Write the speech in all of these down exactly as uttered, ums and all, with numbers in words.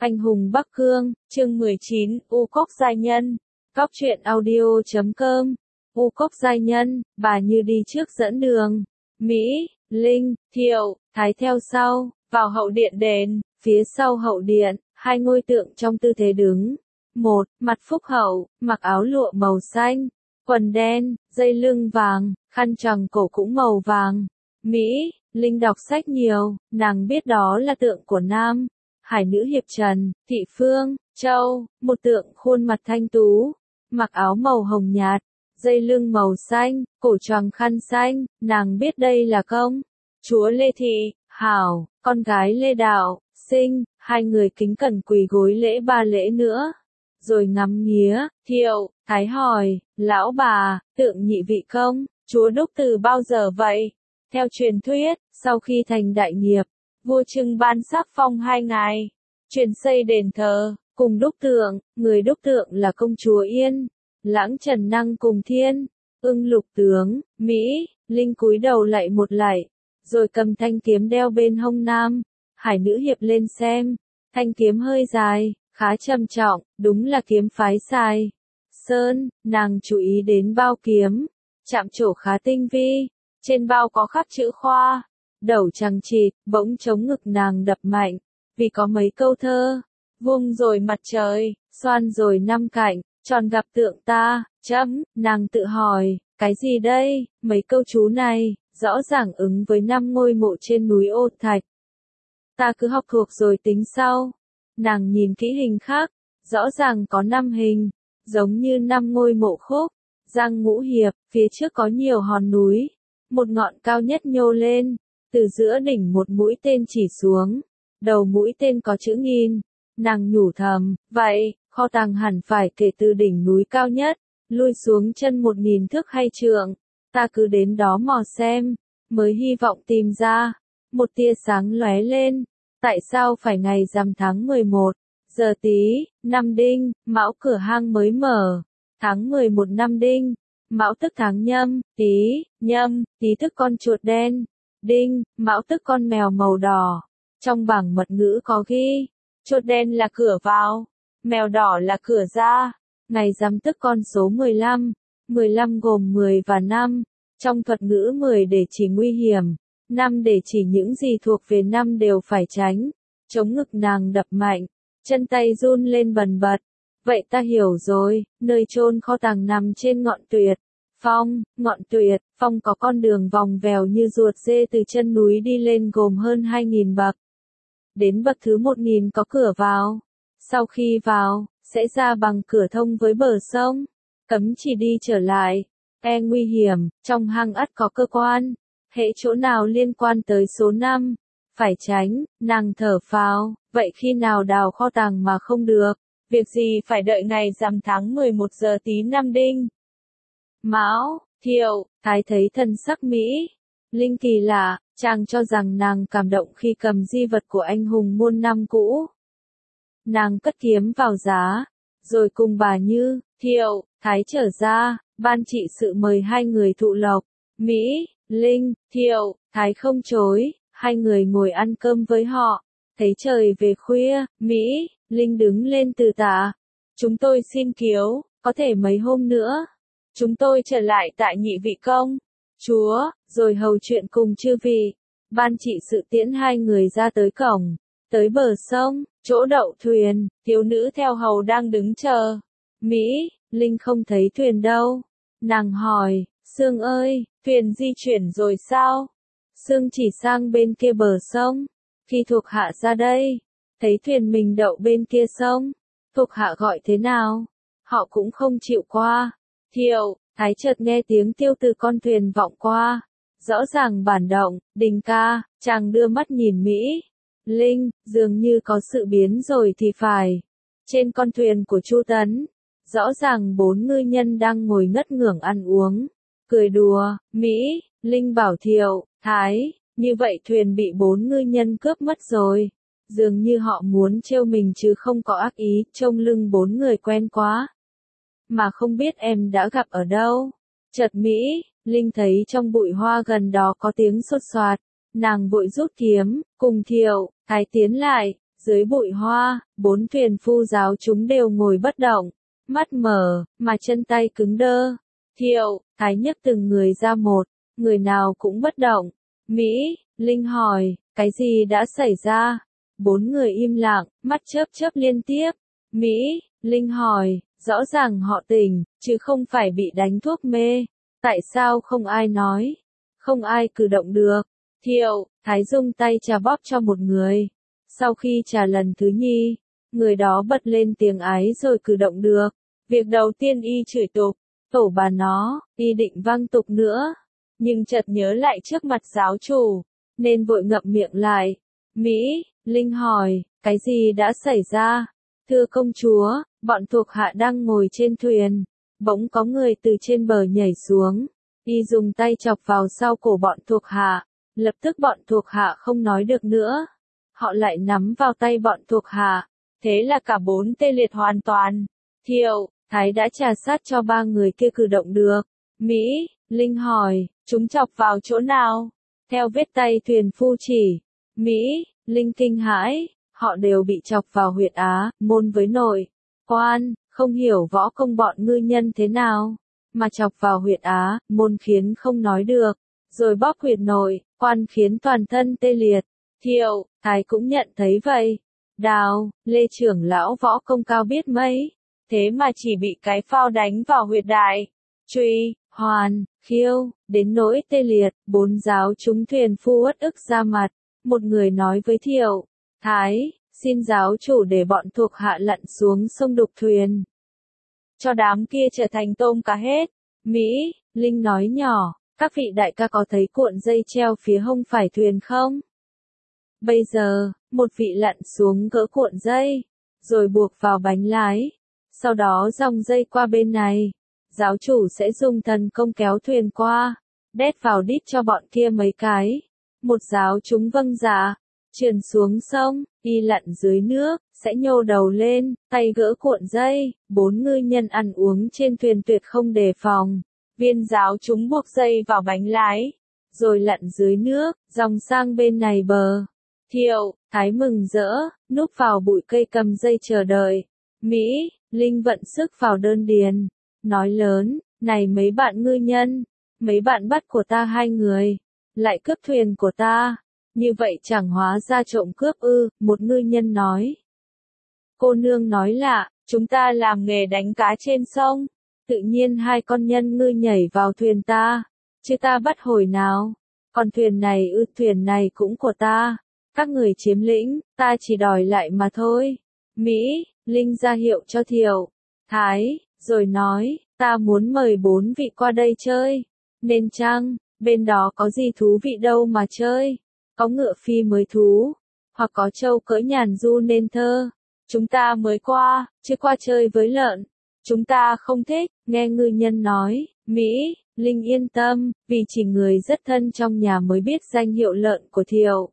Anh hùng Bắc Cương, chương mười chín, U Cốc giai nhân. Cóc truyện audio chấm com. U Cốc giai nhân, bà như đi trước dẫn đường. Mỹ, Linh, Thiệu, Thái theo sau, vào hậu điện đền, phía sau hậu điện, hai ngôi tượng trong tư thế đứng. Một, mặt phúc hậu, mặc áo lụa màu xanh, quần đen, dây lưng vàng, khăn choàng cổ cũng màu vàng. Mỹ, Linh đọc sách nhiều, nàng biết đó là tượng của Nam Hải nữ hiệp Trần Thị Phương Châu, một tượng khuôn mặt thanh tú, mặc áo màu hồng nhạt, dây lưng màu xanh, cổ choàng khăn xanh, nàng biết đây là công chúa Lê Thị Hảo, con gái Lê Đạo Sinh, hai người kính cẩn quỳ gối lễ ba lễ nữa. Rồi ngắm nghía, Thiệu, Thái hỏi, lão bà, tượng nhị vị công chúa đúc từ bao giờ vậy? Theo truyền thuyết, sau khi thành đại nghiệp, vua Trưng ban sắc phong hai ngài, truyền xây đền thờ, cùng đúc tượng, người đúc tượng là công chúa Yên, Lãng Trần Năng cùng Thiên, Ưng Lục tướng, Mỹ, Linh cúi đầu lạy một lạy, rồi cầm thanh kiếm đeo bên hông Nam Hải nữ hiệp lên xem, thanh kiếm hơi dài, khá trầm trọng, đúng là kiếm phái Sài Sơn, nàng chú ý đến bao kiếm, chạm trổ khá tinh vi, trên bao có khắc chữ khoa, đầu chằng chịt, bỗng chống ngực nàng đập mạnh, vì có mấy câu thơ, vuông rồi mặt trời, xoan rồi năm cạnh, tròn gặp tượng ta, chấm, nàng tự hỏi, cái gì đây, mấy câu chú này, rõ ràng ứng với năm ngôi mộ trên núi Ô Thạch. Ta cứ học thuộc rồi tính sau. Nàng nhìn kỹ hình khác, rõ ràng có năm hình, giống như năm ngôi mộ khúc, Giang Ngũ Hiệp, phía trước có nhiều hòn núi, một ngọn cao nhất nhô lên, từ giữa đỉnh một mũi tên chỉ xuống, đầu mũi tên có chữ nghìn, nàng nhủ thầm, vậy, kho tàng hẳn phải kể từ đỉnh núi cao nhất, lui xuống chân một nghìn thước hay trượng, ta cứ đến đó mò xem, mới hy vọng tìm ra, một tia sáng lóe lên. Tại sao phải ngày rằm tháng mười một, giờ Tý, năm Đinh, Mão cửa hang mới mở, tháng mười một năm Đinh, Mão tức tháng Nhâm, Tý, Nhâm, Tý tức con chuột đen, Đinh, Mão tức con mèo màu đỏ. Trong bảng mật ngữ có ghi, chuột đen là cửa vào, mèo đỏ là cửa ra. Ngày rằm tức con số mười lăm, mười lăm gồm mười và năm, trong thuật ngữ mười để chỉ nguy hiểm. Năm để chỉ những gì thuộc về năm đều phải tránh. Chống ngực nàng đập mạnh, chân tay run lên bần bật. Vậy ta hiểu rồi, nơi chôn kho tàng nằm trên ngọn Tuyệt Phong, ngọn Tuyệt Phong có con đường vòng vèo như ruột dê từ chân núi đi lên gồm hơn hai nghìn bậc. Đến bậc thứ một nghìn có cửa vào. Sau khi vào, sẽ ra bằng cửa thông với bờ sông. Cấm chỉ đi trở lại. E nguy hiểm, trong hang ắt có cơ quan. Hễ chỗ nào liên quan tới số năm, phải tránh, nàng thở phào, vậy khi nào đào kho tàng mà không được, việc gì phải đợi ngày rằm tháng mười một giờ Tý năm Đinh. Mão, Thiệu, Thái thấy thần sắc Mỹ, Linh kỳ lạ, chàng cho rằng nàng cảm động khi cầm di vật của anh hùng muôn năm cũ. Nàng cất kiếm vào giá, rồi cùng bà Như, Thiệu, Thái trở ra, ban trị sự mời hai người thụ lộc, Mỹ, Linh, Thiệu, Thái không chối, hai người ngồi ăn cơm với họ. Thấy trời về khuya, Mỹ, Linh đứng lên từ tạ. Chúng tôi xin kiếu, có thể mấy hôm nữa. Chúng tôi trở lại tại nhị vị công chúa, rồi hầu chuyện cùng chư vị. Ban trị sự tiễn hai người ra tới cổng, tới bờ sông, chỗ đậu thuyền, thiếu nữ theo hầu đang đứng chờ. Mỹ, Linh không thấy thuyền đâu. Nàng hỏi, Sương ơi, thuyền di chuyển rồi sao? Sương chỉ sang bên kia bờ sông. Khi thuộc hạ ra đây, thấy thuyền mình đậu bên kia sông. Thuộc hạ gọi thế nào? Họ cũng không chịu qua. Thiệu, Thái chợt nghe tiếng tiêu từ con thuyền vọng qua. Rõ ràng bản động, Đình ca, chàng đưa mắt nhìn Mỹ. Linh, dường như có sự biến rồi thì phải. Trên con thuyền của Chu Tấn, rõ ràng bốn ngư nhân đang ngồi ngất ngưởng ăn uống. Cười đùa, Mỹ, Linh bảo Thiệu, Thái, như vậy thuyền bị bốn ngư nhân cướp mất rồi. Dường như họ muốn trêu mình chứ không có ác ý, trông lưng bốn người quen quá. Mà không biết em đã gặp ở đâu. Chợt Mỹ, Linh thấy trong bụi hoa gần đó có tiếng xốt xoạt. Nàng vội rút kiếm, cùng Thiệu, Thái tiến lại, Dưới bụi hoa, bốn thuyền phu giáo chúng đều ngồi bất động, mắt mở, mà chân tay cứng đơ. Thiệu, Thái nhấc từng người ra một, người nào cũng bất động. Mỹ, Linh hỏi, cái gì đã xảy ra? Bốn người im lặng, mắt chớp chớp liên tiếp. Mỹ, Linh hỏi, rõ ràng họ tỉnh, chứ không phải bị đánh thuốc mê. Tại sao không ai nói? Không ai cử động được. Thiệu, Thái dùng tay trà bóp cho một người. Sau khi trà lần thứ nhì, người đó bật lên tiếng ái rồi cử động được. Việc đầu tiên y chửi tục, tổ bà nó, y định văng tục nữa. Nhưng chợt nhớ lại trước mặt giáo chủ, nên vội ngậm miệng lại. Mỹ, Linh hỏi, cái gì đã xảy ra? Thưa công chúa, bọn thuộc hạ đang ngồi trên thuyền. Bỗng có người từ trên bờ nhảy xuống. Y dùng tay chọc vào sau cổ bọn thuộc hạ. Lập tức bọn thuộc hạ không nói được nữa. Họ lại nắm vào tay bọn thuộc hạ. Thế là cả bốn tê liệt hoàn toàn. Thiệu, Thái đã trà sát cho ba người kia cử động được. Mỹ, Linh hỏi, chúng chọc vào chỗ nào? Theo vết tay thuyền phu chỉ. Mỹ, Linh kinh hãi, họ đều bị chọc vào huyệt á, môn với nội. Quan, không hiểu võ công bọn ngư nhân thế nào, mà chọc vào huyệt á, môn khiến không nói được, rồi bóp huyệt nội, quan khiến toàn thân tê liệt. Thiệu, Thái cũng nhận thấy vậy. Đào, Lê trưởng lão võ công cao biết mấy, thế mà chỉ bị cái phao đánh vào huyệt đại. Truy, hoàn, khiêu, đến nỗi tê liệt, bốn giáo chúng thuyền phu uất ức ra mặt. Một người nói với Thiệu, Thái, xin giáo chủ để bọn thuộc hạ lặn xuống sông đục thuyền. Cho đám kia trở thành tôm cá hết. Mỹ, Linh nói nhỏ, các vị đại ca có thấy cuộn dây treo phía hông phải thuyền không? Bây giờ, một vị lặn xuống gỡ cuộn dây, rồi buộc vào bánh lái. Sau đó dòng dây qua bên này. Giáo chủ sẽ dùng thần công kéo thuyền qua, đét vào đít cho bọn kia mấy cái. Một giáo chúng vâng dạ, trườn xuống sông, y lặn dưới nước, sẽ nhô đầu lên, tay gỡ cuộn dây. Bốn ngư nhân ăn uống trên thuyền tuyệt không đề phòng. Viên giáo chúng buộc dây vào bánh lái, rồi lặn dưới nước, dòng sang bên này bờ. Thiệu, Thái mừng rỡ, núp vào bụi cây cầm dây chờ đợi. Mỹ, Linh vận sức vào đơn điền, nói lớn, này mấy bạn ngư nhân, mấy bạn bắt của ta hai người, lại cướp thuyền của ta, như vậy chẳng hóa ra trộm cướp ư, một ngư nhân nói. Cô nương nói lạ, chúng ta làm nghề đánh cá trên sông, tự nhiên hai con nhân ngư nhảy vào thuyền ta, chứ ta bắt hồi nào, còn thuyền này ư thuyền này cũng của ta, các người chiếm lĩnh, ta chỉ đòi lại mà thôi. Mỹ, Linh ra hiệu cho Thiệu, Thái, rồi nói, ta muốn mời bốn vị qua đây chơi, nên chăng, bên đó có gì thú vị đâu mà chơi, có ngựa phi mới thú, hoặc có trâu cưỡi nhàn du nên thơ, chúng ta mới qua, chứ qua chơi với lợn, chúng ta không thích, nghe ngư nhân nói. Mỹ, Linh yên tâm, vì chỉ người rất thân trong nhà mới biết danh hiệu lợn của Thiệu.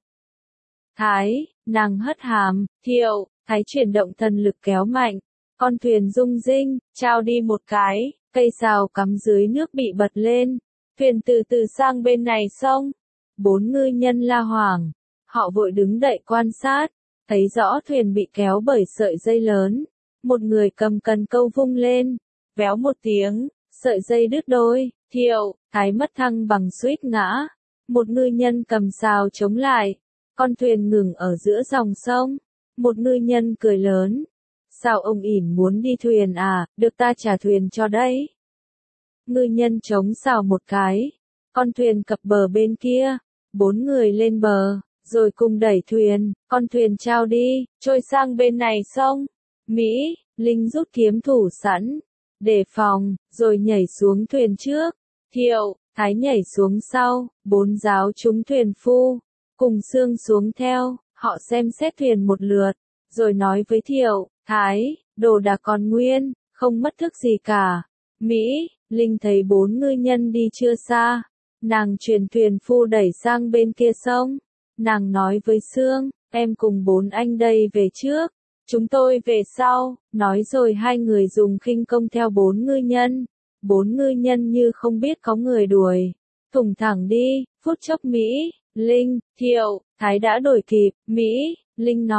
Thái, nàng hất hàm, Thiệu, Thái chuyển động thần lực kéo mạnh, con thuyền rung rinh, trao đi một cái, cây sào cắm dưới nước bị bật lên, thuyền từ từ sang bên này sông. Bốn ngư nhân la hoảng, họ vội đứng đậy quan sát, thấy rõ thuyền bị kéo bởi sợi dây lớn, một người cầm cần câu vung lên, véo một tiếng, sợi dây đứt đôi. Thiệu, Thái mất thăng bằng suýt ngã, một ngư nhân cầm sào chống lại, con thuyền ngừng ở giữa dòng sông, một ngư nhân cười lớn. Sao ông ỉn muốn đi thuyền à, được ta trả thuyền cho đấy. Ngư nhân chống sào một cái, con thuyền cập bờ bên kia, bốn người lên bờ, rồi cùng đẩy thuyền, con thuyền trao đi, trôi sang bên này sông. Mỹ, Linh rút kiếm thủ sẵn, đề phòng, rồi nhảy xuống thuyền trước. Thiệu, Thái nhảy xuống sau, bốn giáo chúng thuyền phu, cùng xương xuống theo, họ xem xét thuyền một lượt, rồi nói với Thiệu, Thái, đồ đạc còn nguyên, không mất thức gì cả. Mỹ, Linh thấy bốn ngư nhân đi chưa xa, nàng truyền thuyền phu đẩy sang bên kia sông, nàng nói với Sương, em cùng bốn anh đây về trước, chúng tôi về sau, nói rồi hai người dùng khinh công theo bốn ngư nhân, bốn ngư nhân như không biết có người đuổi, thủng thẳng đi, phút chốc Mỹ, Linh, Thiệu, Thái đã đuổi kịp. Mỹ, Linh nói,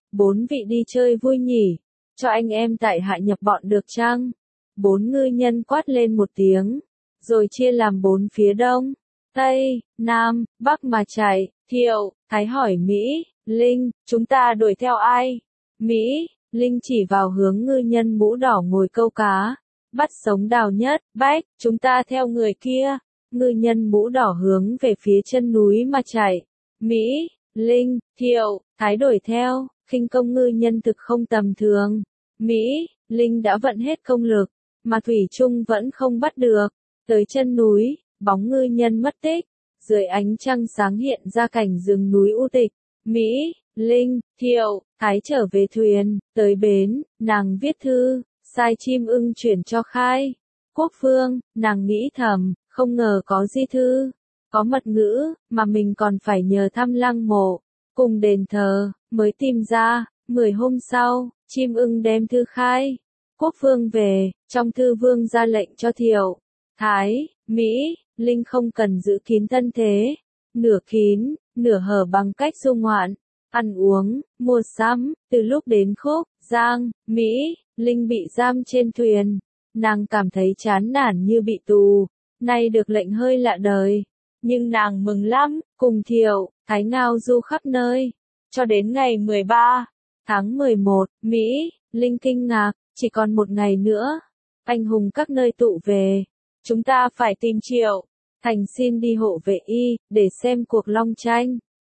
Bốn vị đi chơi vui nhỉ, cho anh em tại hạ nhập bọn được chăng? Bốn ngư nhân quát lên một tiếng, rồi chia làm bốn phía đông, tây, nam, bắc mà chạy. Thiệu, Thái hỏi Mỹ, Linh, chúng ta đuổi theo ai? Mỹ, Linh chỉ vào hướng ngư nhân mũ đỏ ngồi câu cá. Bắt sống Đào Nhất, Bách, chúng ta theo người kia. Ngư nhân mũ đỏ hướng về phía chân núi mà chạy. Mỹ, Linh, Thiệu, Thái đuổi theo, khinh công ngư nhân thực không tầm thường. Mỹ, Linh đã vận hết công lực, mà thủy chung vẫn không bắt được. Tới chân núi, bóng ngư nhân mất tích. Dưới ánh trăng sáng hiện ra cảnh rừng núi u tịch. Mỹ, Linh, Thiệu, Thái trở về thuyền, tới bến, nàng viết thư, sai chim ưng chuyển cho Khai Quốc Vương. Nàng nghĩ thầm, không ngờ có di thư, có mật ngữ, mà mình còn phải nhờ thăm lăng mộ, cùng đền thờ, mới tìm ra. Mười hôm sau, chim ưng đem thư Khai Quốc Vương về, trong thư vương ra lệnh cho Thiệu, Thái, Mỹ, Linh không cần giữ kín thân thế, nửa kín, nửa hở bằng cách du ngoạn, ăn uống, mua sắm. Từ lúc đến Khúc, Giang, Mỹ, Linh bị giam trên thuyền, nàng cảm thấy chán nản như bị tù, nay được lệnh hơi lạ đời, nhưng nàng mừng lắm, cùng Thiệu, Thái ngao du khắp nơi, cho đến ngày mười ba tháng mười một, Mỹ, Linh kinh ngạc, chỉ còn một ngày nữa, anh hùng các nơi tụ về, chúng ta phải tìm Triệu Thành xin đi hộ vệ y, để xem cuộc long tranh.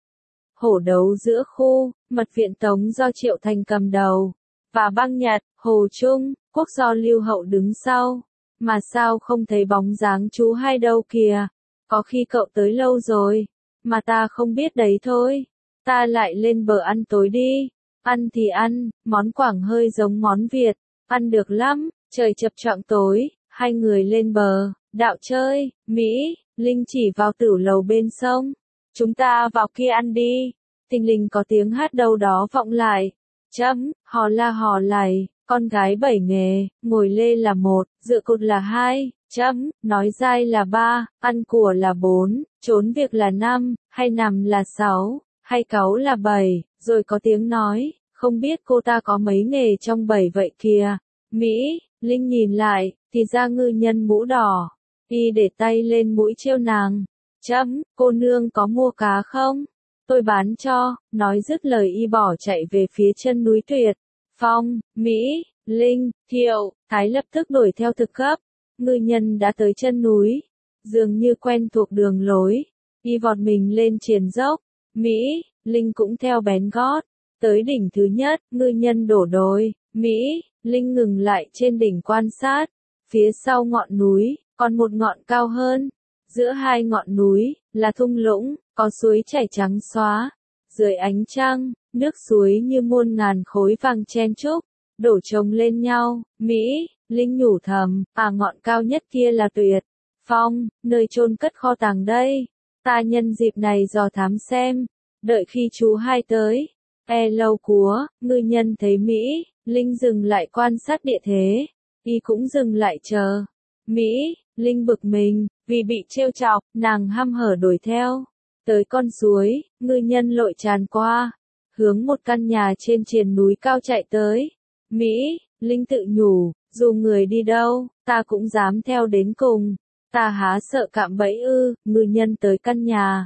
Hổ đấu giữa khu, mật viện Tống do Triệu Thành cầm đầu, và băng Nhật, Hồ Trung, Quốc do Lưu Hậu đứng sau. Mà sao không thấy bóng dáng chú hai đâu kìa, có khi cậu tới lâu rồi, mà ta không biết đấy thôi. Ta lại lên bờ ăn tối đi. Ăn thì ăn, món Quảng hơi giống món Việt, ăn được lắm. Trời chập choạng tối, hai người lên bờ, đạo chơi. Mỹ, Linh chỉ vào tửu lầu bên sông. Chúng ta vào kia ăn đi. Thình lình có tiếng hát đâu đó vọng lại. Chấm, hò la hò lầy, con gái bảy nghề, ngồi lê là một, dựa cột là hai, chấm, nói dai là ba, ăn của là bốn, trốn việc là năm, hay nằm là sáu, hay cáu là bảy. Rồi có tiếng nói, không biết cô ta có mấy nghề trong bảy vậy kìa. Mỹ, Linh nhìn lại, thì ra ngư nhân mũ đỏ. Y để tay lên mũi trêu nàng. Chấm, cô nương có mua cá không? Tôi bán cho. Nói dứt lời y bỏ chạy về phía chân núi Tuyệt Phong. Mỹ, Linh, Thiệu, Thái lập tức đuổi theo thực cấp. Ngư nhân đã tới chân núi, dường như quen thuộc đường lối. Y vọt mình lên triền dốc. Mỹ, Linh cũng theo bén gót. Tới đỉnh thứ nhất, ngư nhân đổ đồi. Mỹ, Linh ngừng lại trên đỉnh quan sát. Phía sau ngọn núi, còn một ngọn cao hơn. Giữa hai ngọn núi, là thung lũng, có suối chảy trắng xóa. Dưới ánh trăng, nước suối như muôn ngàn khối vàng chen chúc, đổ chồng lên nhau. Mỹ, Linh nhủ thầm, à ngọn cao nhất kia là Tuyệt Phong, nơi chôn cất kho tàng đây. Ta nhân dịp này dò thám xem, đợi khi chú hai tới. E lâu cúa, ngư nhân thấy Mỹ, Linh dừng lại quan sát địa thế. Y cũng dừng lại chờ. Mỹ, Linh bực mình, vì bị trêu chọc, nàng hăm hở đuổi theo. Tới con suối, ngư nhân lội tràn qua, hướng một căn nhà trên triền núi cao chạy tới. Mỹ, Linh tự nhủ, dù người đi đâu, ta cũng dám theo đến cùng. Ta há sợ cạm bẫy ư? Ngư nhân tới căn nhà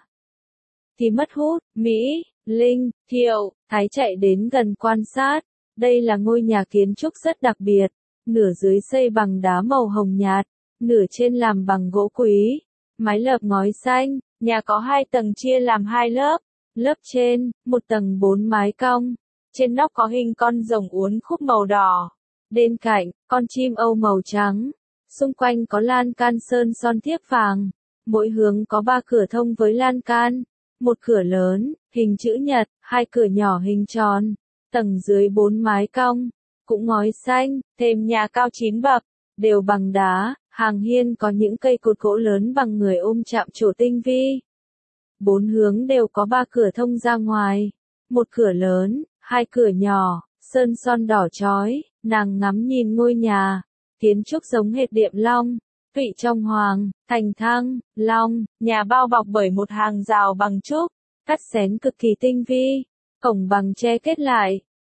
thì mất hút. Mỹ, Linh, Thiệu, Thái chạy đến gần quan sát. Đây là ngôi nhà kiến trúc rất đặc biệt, nửa dưới xây bằng đá màu hồng nhạt, nửa trên làm bằng gỗ quý, mái lợp ngói xanh. Nhà có hai tầng chia làm hai lớp. Lớp trên, một tầng bốn mái cong. Trên nóc có hình con rồng uốn khúc màu đỏ. Bên cạnh, con chim âu màu trắng. Xung quanh có lan can sơn son thiếc vàng. Mỗi hướng có ba cửa thông với lan can. Một cửa lớn, hình chữ nhật, hai cửa nhỏ hình tròn. Tầng dưới bốn mái cong, cũng ngói xanh, thêm nhà cao chín bậc, đều bằng đá. Hàng hiên có những cây cột gỗ lớn bằng người ôm chạm trổ tinh vi. Bốn hướng đều có ba cửa thông ra ngoài. Một cửa lớn, hai cửa nhỏ, sơn son đỏ chói. Nàng ngắm nhìn ngôi nhà. Kiến trúc giống hệt Điệm Long, Vị Trong Hoàng, Thành Thăng, Long. Nhà bao bọc bởi một hàng rào bằng trúc, cắt xén cực kỳ tinh vi. Cổng bằng tre kết lại,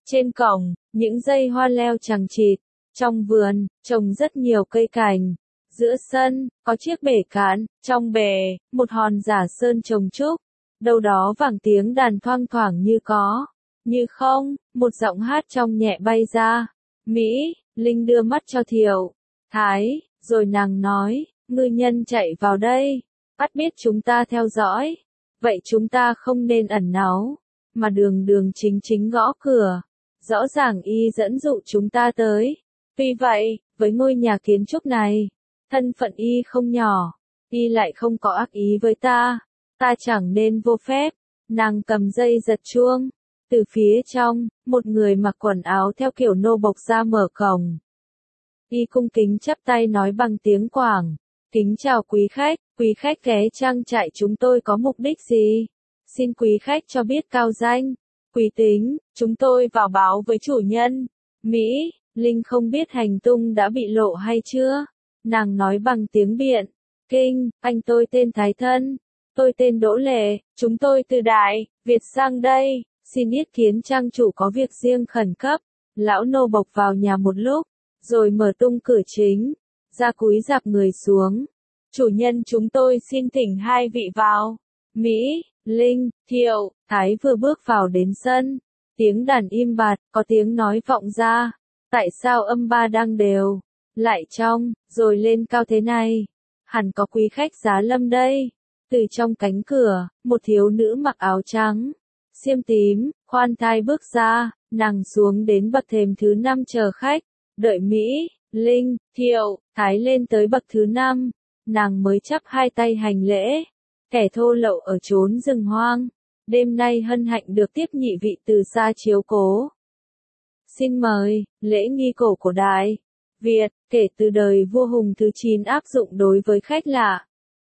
Trên cổng, những dây hoa leo chằng chịt. Trong vườn, trồng rất nhiều cây cảnh. Giữa sân, có chiếc bể cạn, trong bể, một hòn giả sơn trồng trúc. Đâu đó vang tiếng đàn thoang thoảng như có, như không, một giọng hát trong nhẹ bay ra. Mỹ, Linh đưa mắt cho Thiệu, Thái, rồi nàng nói, ngư nhân chạy vào đây, bắt biết chúng ta theo dõi. Vậy chúng ta không nên ẩn náu, mà đường đường chính chính gõ cửa. Rõ ràng y dẫn dụ chúng ta tới. Vì vậy, với ngôi nhà kiến trúc này, thân phận y không nhỏ, y lại không có ác ý với ta. Ta chẳng nên vô phép. Nàng cầm dây giật chuông. Từ phía trong, một người mặc quần áo theo kiểu nô bộc ra mở cổng. Y cung kính chắp tay nói bằng tiếng Quảng. Kính chào quý khách, quý khách ghé trang trại chúng tôi có mục đích gì? Xin quý khách cho biết cao danh, quý tính, chúng tôi vào báo với chủ nhân. Mỹ, Linh không biết hành tung đã bị lộ hay chưa? Nàng nói bằng tiếng Biện. Kinh, anh tôi tên Thái Thân. Tôi tên Đỗ Lệ, chúng tôi từ Đại Việt sang đây, xin ý kiến trang chủ có việc riêng khẩn cấp. Lão nô bộc vào nhà một lúc, rồi mở tung cửa chính, ra cúi rạp người xuống. Chủ nhân chúng tôi xin thỉnh hai vị vào. Mỹ, Linh, Thiệu, Thái vừa bước vào đến sân. Tiếng đàn im bặt, có tiếng nói vọng ra. Tại sao âm ba đang đều, lại trong, rồi lên cao thế này? Hẳn có quý khách giá lâm đây. Từ trong cánh cửa, một thiếu nữ mặc áo trắng, xiêm tím, khoan thai bước ra, nàng xuống đến bậc thềm thứ năm chờ khách. Đợi Mỹ, Linh, Thiệu, Thái lên tới bậc thứ năm, nàng mới chắp hai tay hành lễ. Kẻ thô lậu ở chốn rừng hoang, đêm nay hân hạnh được tiếp nhị vị từ xa chiếu cố. Xin mời, lễ nghi cổ của Đại Việt, kể từ đời vua Hùng thứ chín áp dụng đối với khách lạ.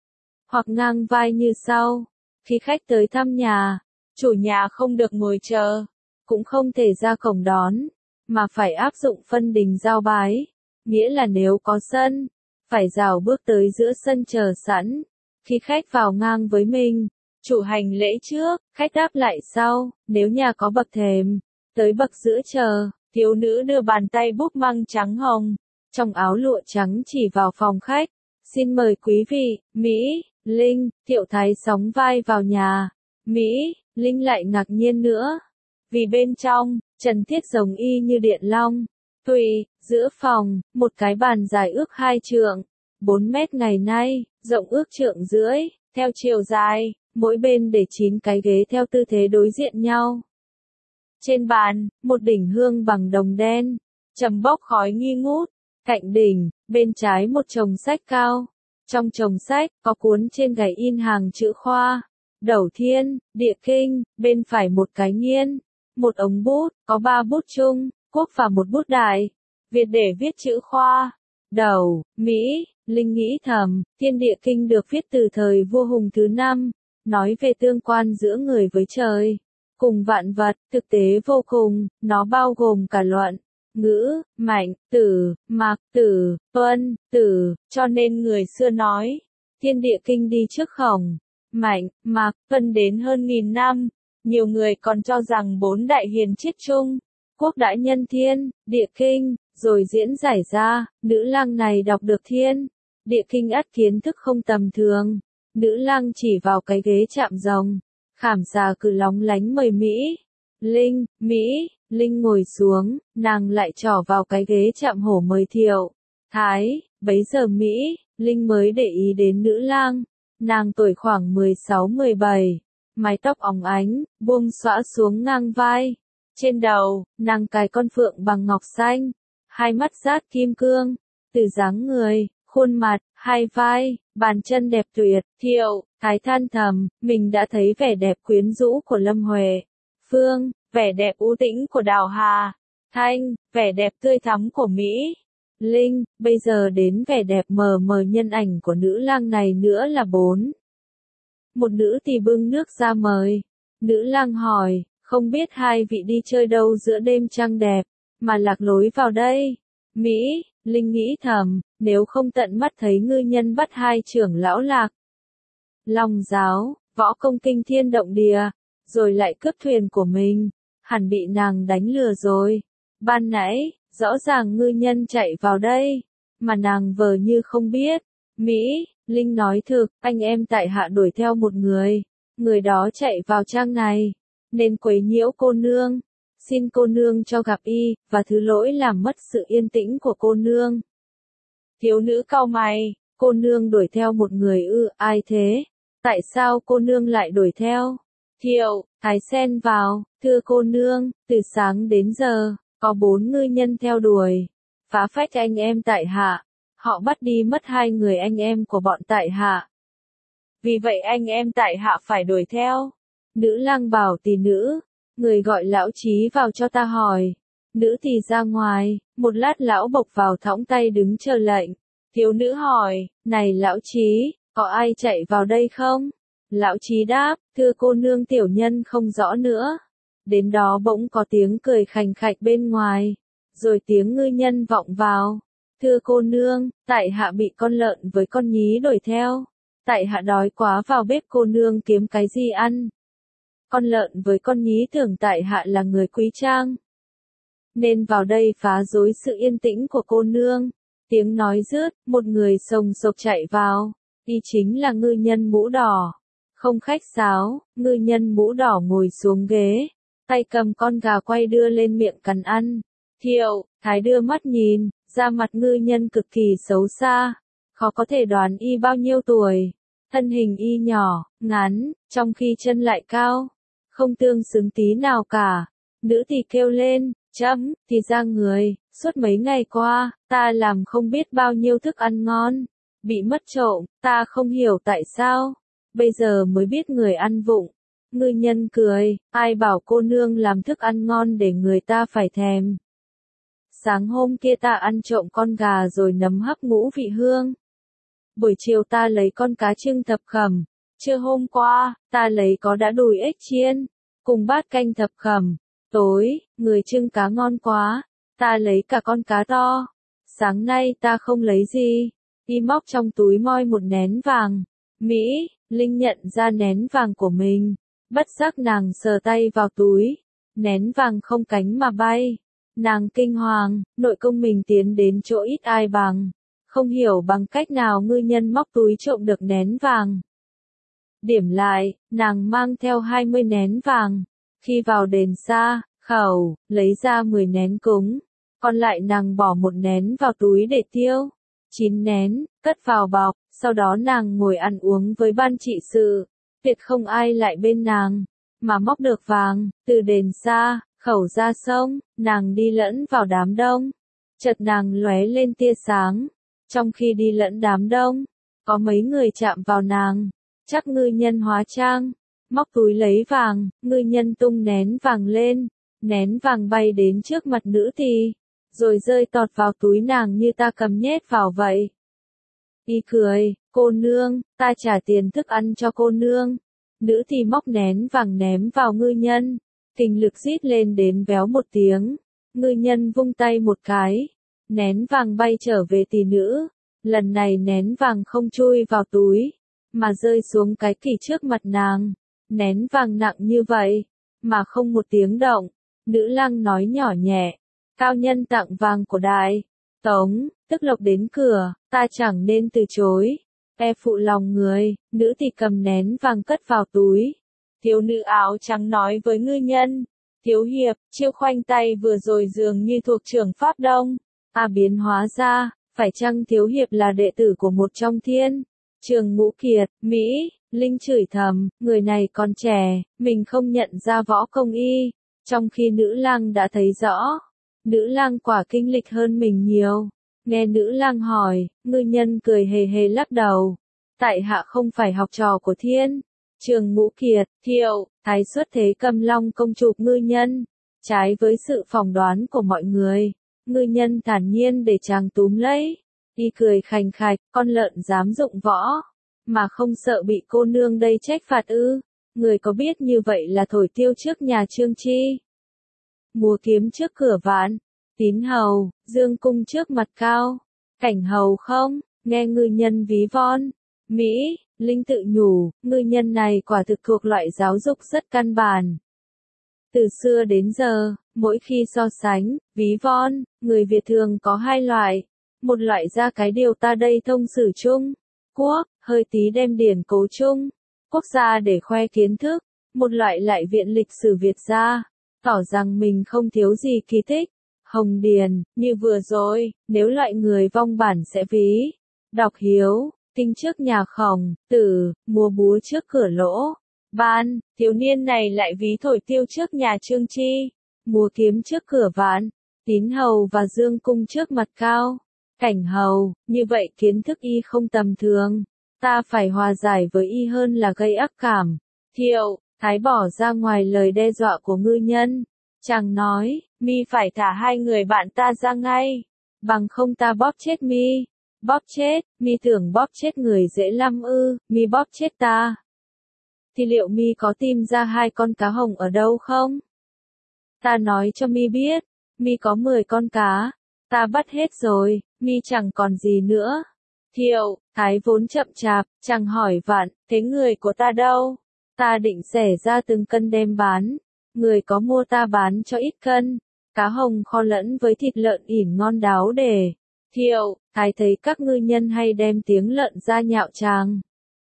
Hoặc ngang vai như sau, khi khách tới thăm nhà, chủ nhà không được ngồi chờ, cũng không thể ra cổng đón, mà phải áp dụng phân đình giao bái, nghĩa là nếu có sân, phải rào bước tới giữa sân chờ sẵn. Khi khách vào ngang với mình, chủ hành lễ trước, khách đáp lại sau. Nếu nhà có bậc thềm, tới bậc giữa chờ, thiếu nữ đưa bàn tay búp măng trắng hồng, trong áo lụa trắng chỉ vào phòng khách. Xin mời quý vị, Mỹ, Linh, Thiệu Thái sóng vai vào nhà. Mỹ, Linh lại ngạc nhiên nữa, vì bên trong, trần thiết giống y như điện long. Tùy, giữa phòng, một cái bàn dài ước hai trượng, bốn mét ngày nay, rộng ước trượng rưỡi, theo chiều dài, mỗi bên để chín cái ghế theo tư thế đối diện nhau. Trên bàn, một đỉnh hương bằng đồng đen, trầm bốc khói nghi ngút. Cạnh đỉnh, bên trái một chồng sách cao. Trong chồng sách, có cuốn trên gạch in hàng chữ khoa, Đẩu Thiên, Địa Kinh, bên phải một cái nghiên, một ống bút, có ba bút Trung Quốc và một bút Đại Việt để viết chữ khoa. Đầu, Mỹ, Linh nghĩ thầm, Thiên Địa Kinh được viết từ thời vua Hùng thứ năm, nói về tương quan giữa người với trời, cùng vạn vật, thực tế vô cùng, nó bao gồm cả luận, ngữ, mạnh, tử, mạc, tử, tuân, tử, cho nên người xưa nói, Thiên Địa Kinh đi trước Khổng, Mạnh, Mạc, Tuân đến hơn nghìn năm. Nhiều người còn cho rằng bốn đại hiền triết Trung Quốc đã nhân Thiên, Địa Kinh, rồi diễn giải ra. Nữ lang này đọc được Thiên, Địa Kinh ắt kiến thức không tầm thường. Nữ lang chỉ vào cái ghế chạm rồng, khảm già cự lóng lánh mời Mỹ, Linh, Mỹ, Linh ngồi xuống, nàng lại trỏ vào cái ghế chạm hổ mời Thiệu, Thái. Bấy giờ Mỹ, Linh mới để ý đến nữ lang. Nàng tuổi khoảng mười sáu mười bảy, mái tóc óng ánh, buông xõa xuống ngang vai. Trên đầu, nàng cài con phượng bằng ngọc xanh, hai mắt rát kim cương. Từ dáng người, khuôn mặt, hai vai, bàn chân đẹp tuyệt. Thiệu, Thái than thầm, mình đã thấy vẻ đẹp quyến rũ của Lâm Huệ Phương, vẻ đẹp u tĩnh của Đào Hà Thanh, vẻ đẹp tươi thắm của Mỹ Linh, bây giờ đến vẻ đẹp mờ mờ nhân ảnh của nữ lang này nữa là bốn. Một nữ tỳ bưng nước ra mời. Nữ lang hỏi, không biết hai vị đi chơi đâu giữa đêm trăng đẹp, mà lạc lối vào đây. Mỹ, Linh nghĩ thầm, nếu không tận mắt thấy ngư nhân bắt hai trưởng lão Lạc Long giáo, võ công kinh thiên động địa, rồi lại cướp thuyền của mình, hẳn bị nàng đánh lừa rồi. Ban nãy, rõ ràng ngư nhân chạy vào đây, mà nàng vờ như không biết. Mỹ, Linh nói thực, anh em tại hạ đuổi theo một người, người đó chạy vào trang này, nên quấy nhiễu cô nương. Xin cô nương cho gặp y, và thứ lỗi làm mất sự yên tĩnh của cô nương. Thiếu nữ cau mày, cô nương đuổi theo một người ư, ai thế? Tại sao cô nương lại đuổi theo? Thiệu, Thái xen vào, thưa cô nương, từ sáng đến giờ, có bốn ngư nhân theo đuổi, phá phách anh em tại hạ. Họ bắt đi mất hai người anh em của bọn tại hạ. Vì vậy anh em tại hạ phải đuổi theo. Nữ lang bảo tỳ nữ, người gọi lão trí vào cho ta hỏi. Nữ tỳ ra ngoài, một lát lão bộc vào thõng tay đứng chờ lệnh. Thiếu nữ hỏi, này lão trí, có ai chạy vào đây không? Lão trí đáp, thưa cô nương tiểu nhân không rõ nữa. Đến đó bỗng có tiếng cười khành khạch bên ngoài, rồi tiếng ngư nhân vọng vào. Thưa cô nương, tại hạ bị con lợn với con nhí đuổi theo. Tại hạ đói quá vào bếp cô nương kiếm cái gì ăn. Con lợn với con nhí tưởng tại hạ là người quý trang, nên vào đây phá rối sự yên tĩnh của cô nương. Tiếng nói rứt, một người sồng sộc chạy vào, y chính là ngư nhân mũ đỏ. Không khách sáo, ngư nhân mũ đỏ ngồi xuống ghế, tay cầm con gà quay đưa lên miệng cắn ăn. Thiệu, Thái đưa mắt nhìn, da mặt ngư nhân cực kỳ xấu xa, khó có thể đoán y bao nhiêu tuổi. Thân hình y nhỏ, ngắn, trong khi chân lại cao, không tương xứng tí nào cả. Nữ thì kêu lên, chấm, thì ra người, suốt mấy ngày qua, ta làm không biết bao nhiêu thức ăn ngon, bị mất trộm, ta không hiểu tại sao, bây giờ mới biết người ăn vụng. Ngư nhân cười, ai bảo cô nương làm thức ăn ngon để người ta phải thèm. Sáng hôm kia ta ăn trộm con gà rồi nấm hấp ngũ vị hương. Buổi chiều ta lấy con cá trưng thập khẩm. Trưa hôm qua, ta lấy có đã đùi ếch chiên, cùng bát canh thập khẩm. Tối, người trưng cá ngon quá, ta lấy cả con cá to. Sáng nay ta không lấy gì, đi móc trong túi moi một nén vàng. Mỹ, Linh nhận ra nén vàng của mình, bất giác nàng sờ tay vào túi, nén vàng không cánh mà bay. Nàng kinh hoàng, nội công mình tiến đến chỗ ít ai bằng, không hiểu bằng cách nào ngư nhân móc túi trộm được nén vàng. Điểm lại, nàng mang theo hai mươi nén vàng, khi vào đền xa, khẩu, lấy ra mười nén cúng, còn lại nàng bỏ một nén vào túi để tiêu, chín nén, cất vào bọc, sau đó nàng ngồi ăn uống với ban trị sự, tuyệt không ai lại bên nàng, mà móc được vàng, từ đền xa, khẩu ra sông, nàng đi lẫn vào đám đông, chợt nàng lóe lên tia sáng, trong khi đi lẫn đám đông, có mấy người chạm vào nàng, chắc ngư nhân hóa trang, móc túi lấy vàng, ngư nhân tung nén vàng lên, nén vàng bay đến trước mặt nữ tỳ, rồi rơi tọt vào túi nàng như ta cầm nhét vào vậy. Y cười, cô nương, ta trả tiền thức ăn cho cô nương. Nữ tỳ móc nén vàng ném vào ngư nhân, kinh lực rít lên đến véo một tiếng, ngư nhân vung tay một cái, nén vàng bay trở về tỷ nữ, lần này nén vàng không chui vào túi, mà rơi xuống cái kỷ trước mặt nàng, nén vàng nặng như vậy, mà không một tiếng động, nữ lang nói nhỏ nhẹ, cao nhân tặng vàng của đại tống, tức lộc đến cửa, ta chẳng nên từ chối, e phụ lòng người, nữ thì cầm nén vàng cất vào túi. Thiếu nữ áo trắng nói với ngư nhân, thiếu hiệp, chiêu khoanh tay vừa rồi dường như thuộc trưởng Pháp Đông, à biến hóa ra, phải chăng thiếu hiệp là đệ tử của một trong thiên? Trường Ngũ Kiệt, Mỹ, Linh chửi thầm, người này còn trẻ, mình không nhận ra võ công y, trong khi nữ lang đã thấy rõ, nữ lang quả kinh lịch hơn mình nhiều. Nghe nữ lang hỏi, ngư nhân cười hề hề lắc đầu, tại hạ không phải học trò của thiên. Trường Ngũ Kiệt, Thiệu, Thái xuất thế cầm long công chụp ngư nhân, trái với sự phỏng đoán của mọi người, ngư nhân thản nhiên để chàng túm lấy, y cười khành khạch, con lợn dám dụng võ, mà không sợ bị cô nương đây trách phạt ư, người có biết như vậy là thổi tiêu trước nhà Trương Chi, múa kiếm trước cửa vạn, tín hầu, dương cung trước mặt cao, cảnh hầu không, nghe ngư nhân ví von, Mỹ. Linh tự nhủ, ngư nhân này quả thực thuộc loại giáo dục rất căn bản. Từ xưa đến giờ, mỗi khi so sánh, ví von, người Việt thường có hai loại. Một loại ra cái điều ta đây thông sử chung, quốc, hơi tí đem điển cố chung, quốc gia để khoe kiến thức. Một loại lại viện lịch sử Việt ra, tỏ rằng mình không thiếu gì kỳ tích. Hồng Điền, như vừa rồi, nếu loại người vong bản sẽ ví. Đọc hiếu, kinh trước nhà Khổng Tử, múa búa trước cửa Lỗ Ban, thiếu niên này lại ví thổi tiêu trước nhà Trương Chi, múa kiếm trước cửa Vạn, Tín Hầu và Dương Cung trước mặt Cao Cảnh Hầu. Như vậy kiến thức y không tầm thường, ta phải hòa giải với y hơn là gây ác cảm. Thiệu Thái bỏ ra ngoài lời đe dọa của ngư nhân, chàng nói, mi phải thả hai người bạn ta ra ngay, bằng không ta bóp chết mi. Bóp chết, mi tưởng bóp chết người dễ lắm ư, mi bóp chết ta. Thì liệu mi có tìm ra hai con cá hồng ở đâu không? Ta nói cho mi biết, mi có mười con cá, ta bắt hết rồi, mi chẳng còn gì nữa. Thiệu Thái vốn chậm chạp, chàng hỏi Vạn, thế người của ta đâu? Ta định xẻ ra từng cân đem bán, người có mua ta bán cho ít cân, cá hồng kho lẫn với thịt lợn ỉn ngon đáo để. Thiệu Thái thấy các ngư nhân hay đem tiếng lợn ra nhạo chàng.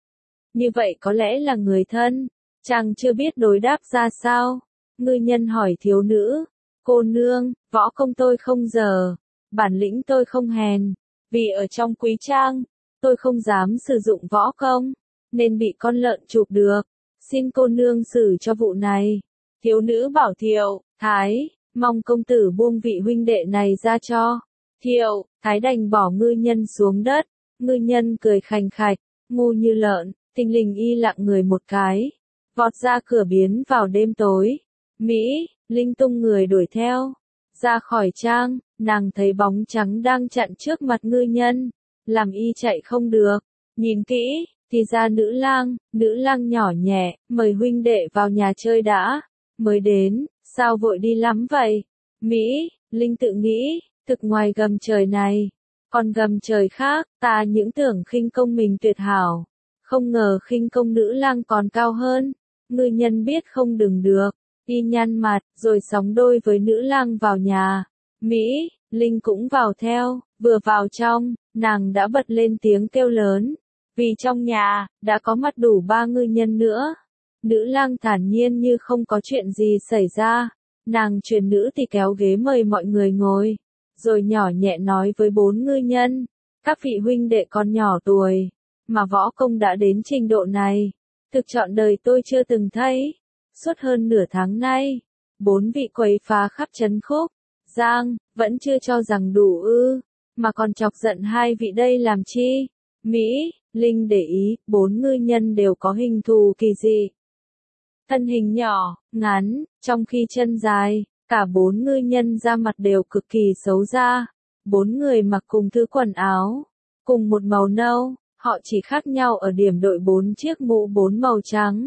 Như vậy có lẽ là người thân, chàng chưa biết đối đáp ra sao. Ngư nhân hỏi thiếu nữ, cô nương, võ công tôi không dở, bản lĩnh tôi không hèn, vì ở trong quý trang, tôi không dám sử dụng võ công, nên bị con lợn chụp được, xin cô nương xử cho vụ này. Thiếu nữ bảo Thiệu Thái, mong công tử buông vị huynh đệ này ra cho. Thiệu Thái đành bỏ ngư nhân xuống đất, ngư nhân cười khành khạch, ngu như lợn, thình lình y lặng người một cái, vọt ra cửa biến vào đêm tối. Mỹ, Linh tung người đuổi theo, ra khỏi trang, nàng thấy bóng trắng đang chặn trước mặt ngư nhân, làm y chạy không được, nhìn kỹ, thì ra nữ lang, nữ lang nhỏ nhẹ, mời huynh đệ vào nhà chơi đã, mới đến, sao vội đi lắm vậy? Mỹ, Linh tự nghĩ, thực ngoài gầm trời này, còn gầm trời khác, ta những tưởng khinh công mình tuyệt hảo, không ngờ khinh công nữ lang còn cao hơn. Ngư nhân biết không đừng được, y nhăn mặt, rồi sóng đôi với nữ lang vào nhà. Mỹ, Linh cũng vào theo, vừa vào trong, nàng đã bật lên tiếng kêu lớn, vì trong nhà, đã có mặt đủ ba ngư nhân nữa. Nữ lang thản nhiên như không có chuyện gì xảy ra, nàng truyền nữ thì kéo ghế mời mọi người ngồi, rồi nhỏ nhẹ nói với bốn ngư nhân, các vị huynh đệ còn nhỏ tuổi, mà võ công đã đến trình độ này, thực trọn đời tôi chưa từng thấy. Suốt hơn nửa tháng nay, bốn vị quấy phá khắp trấn Khúc, Giang, vẫn chưa cho rằng đủ ư, mà còn chọc giận hai vị đây làm chi? Mỹ, Linh để ý, bốn ngư nhân đều có hình thù kỳ dị. Thân hình nhỏ, ngắn, trong khi chân dài, cả bốn ngư nhân da mặt đều cực kỳ xấu ra. Bốn người mặc cùng thứ quần áo, cùng một màu nâu, họ chỉ khác nhau ở điểm đội bốn chiếc mũ bốn màu trắng,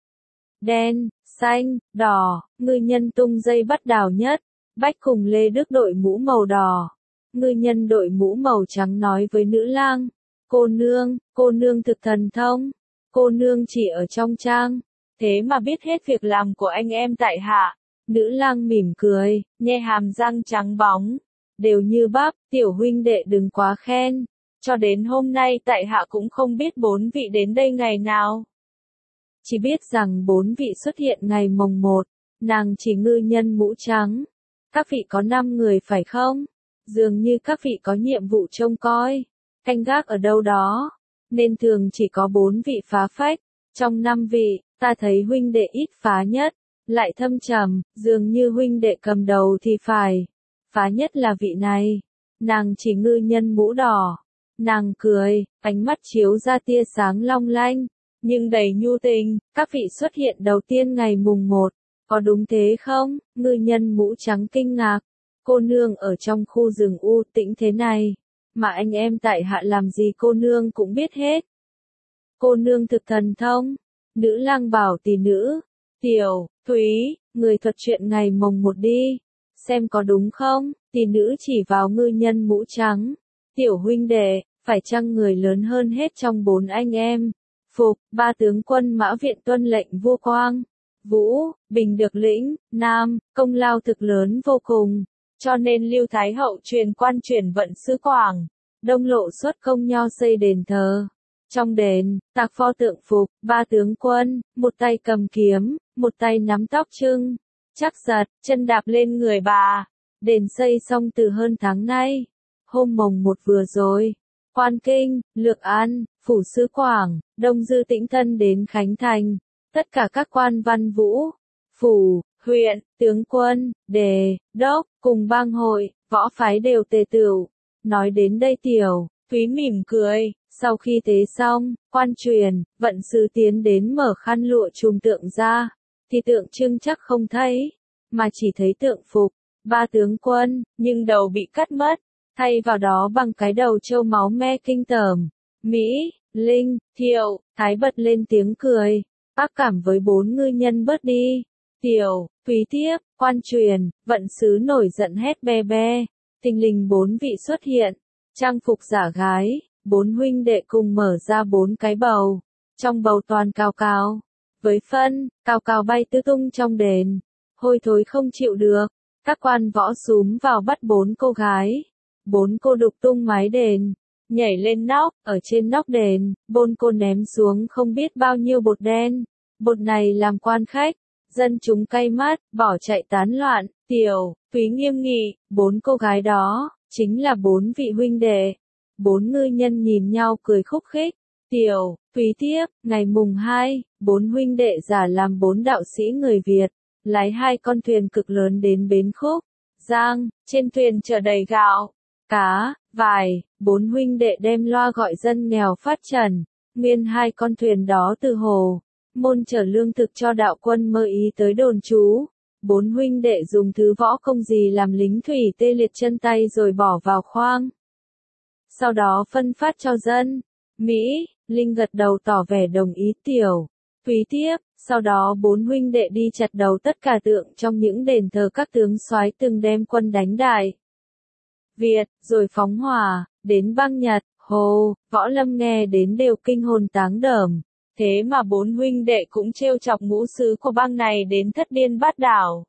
đen, xanh, đỏ. Ngư nhân tung dây bắt đào nhất, Bách cùng Lê Đức đội mũ màu đỏ. Ngư nhân đội mũ màu trắng nói với nữ lang, cô nương, cô nương thực thần thông, cô nương chỉ ở trong trang, thế mà biết hết việc làm của anh em tại hạ. Nữ lang mỉm cười, nhe hàm răng trắng bóng, đều như bắp, tiểu huynh đệ đừng quá khen, cho đến hôm nay tại hạ cũng không biết bốn vị đến đây ngày nào. Chỉ biết rằng bốn vị xuất hiện ngày mồng một, nàng chỉ ngư nhân mũ trắng. Các vị có năm người phải không? Dường như các vị có nhiệm vụ trông coi, canh gác ở đâu đó, nên thường chỉ có bốn vị phá phách. Trong năm vị, ta thấy huynh đệ ít phá nhất, lại thâm trầm, dường như huynh đệ cầm đầu thì phải. Phá nhất là vị này. Nàng chỉ ngư nhân mũ đỏ. Nàng cười, ánh mắt chiếu ra tia sáng long lanh, nhưng đầy nhu tình. Các vị xuất hiện đầu tiên ngày mùng một, có đúng thế không? Ngư nhân mũ trắng kinh ngạc. Cô nương ở trong khu rừng u tĩnh thế này, mà anh em tại hạ làm gì cô nương cũng biết hết. Cô nương thực thần thông. Nữ lang bảo tỷ nữ, Tiểu Thúy, người thuật chuyện ngày mồng một đi, xem có đúng không? Tỷ nữ chỉ vào ngư nhân mũ trắng. Tiểu huynh đệ, phải chăng người lớn hơn hết trong bốn anh em? Phục, ba tướng quân mã viện tuân lệnh vua Quang. Vũ, Bình được lĩnh, Nam, công lao thực lớn vô cùng. Cho nên Lưu Thái Hậu truyền quan chuyển vận sứ Quảng, Đông lộ xuất công nho xây đền thờ. Trong đền, tạc pho tượng phục, ba tướng quân, một tay cầm kiếm, một tay nắm tóc trưng, chắc giật, chân đạp lên người bà. Đền xây xong từ hơn tháng nay. Hôm mồng một vừa rồi, Quan Kinh, Lược An, Phủ Sứ Quảng, Đông Dư Tĩnh Thân đến Khánh Thành. Tất cả các quan văn vũ, phủ, huyện, tướng quân, đề, đốc, cùng bang hội, võ phái đều tề tựu. Nói đến đây Tiểu Thúy mỉm cười, sau khi tế xong, quan truyền, vận sứ tiến đến mở khăn lụa trùm tượng ra, thì tượng trưng chắc không thấy, mà chỉ thấy tượng phục, ba tướng quân, nhưng đầu bị cắt mất, thay vào đó bằng cái đầu trâu máu me kinh tởm. Mỹ, Linh, Thiệu, Thái bật lên tiếng cười, ác cảm với bốn ngư nhân bớt đi. Tiểu Thúy tiếp, quan truyền, vận sứ nổi giận hét be be, thình lình bốn vị xuất hiện, trang phục giả gái, bốn huynh đệ cùng mở ra bốn cái bầu, trong bầu toàn cao cao, với phân, cao cao bay tứ tung trong đền, hôi thối không chịu được, các quan võ xúm vào bắt bốn cô gái, bốn cô đục tung mái đền, nhảy lên nóc, ở trên nóc đền, bốn cô ném xuống không biết bao nhiêu bột đen, bột này làm quan khách, dân chúng cay mắt, bỏ chạy tán loạn. Tiểu Thúy nghiêm nghị, bốn cô gái đó, chính là bốn vị huynh đệ. Bốn ngư nhân nhìn nhau cười khúc khích. Tiểu Thúy tiếp, ngày mùng hai, bốn huynh đệ giả làm bốn đạo sĩ người Việt, lái hai con thuyền cực lớn đến bến Khúc, Giang, trên thuyền chở đầy gạo, cá, vải, bốn huynh đệ đem loa gọi dân nghèo phát trần, nguyên hai con thuyền đó từ hồ Môn chở lương thực cho đạo quân mơ ý tới đồn trú. Bốn huynh đệ dùng thứ võ công gì làm lính thủy tê liệt chân tay rồi bỏ vào khoang. Sau đó phân phát cho dân. Mỹ, Linh gật đầu tỏ vẻ đồng ý. Tiểu Thúy tiếp, sau đó bốn huynh đệ đi chặt đầu tất cả tượng trong những đền thờ các tướng soái từng đem quân đánh Đại Việt, rồi phóng hỏa, đến băng Nhật, Hồ, Võ Lâm nghe đến đều kinh hồn táng đờm. Thế mà bốn huynh đệ cũng trêu chọc ngũ sứ của bang này đến thất điên bát đảo.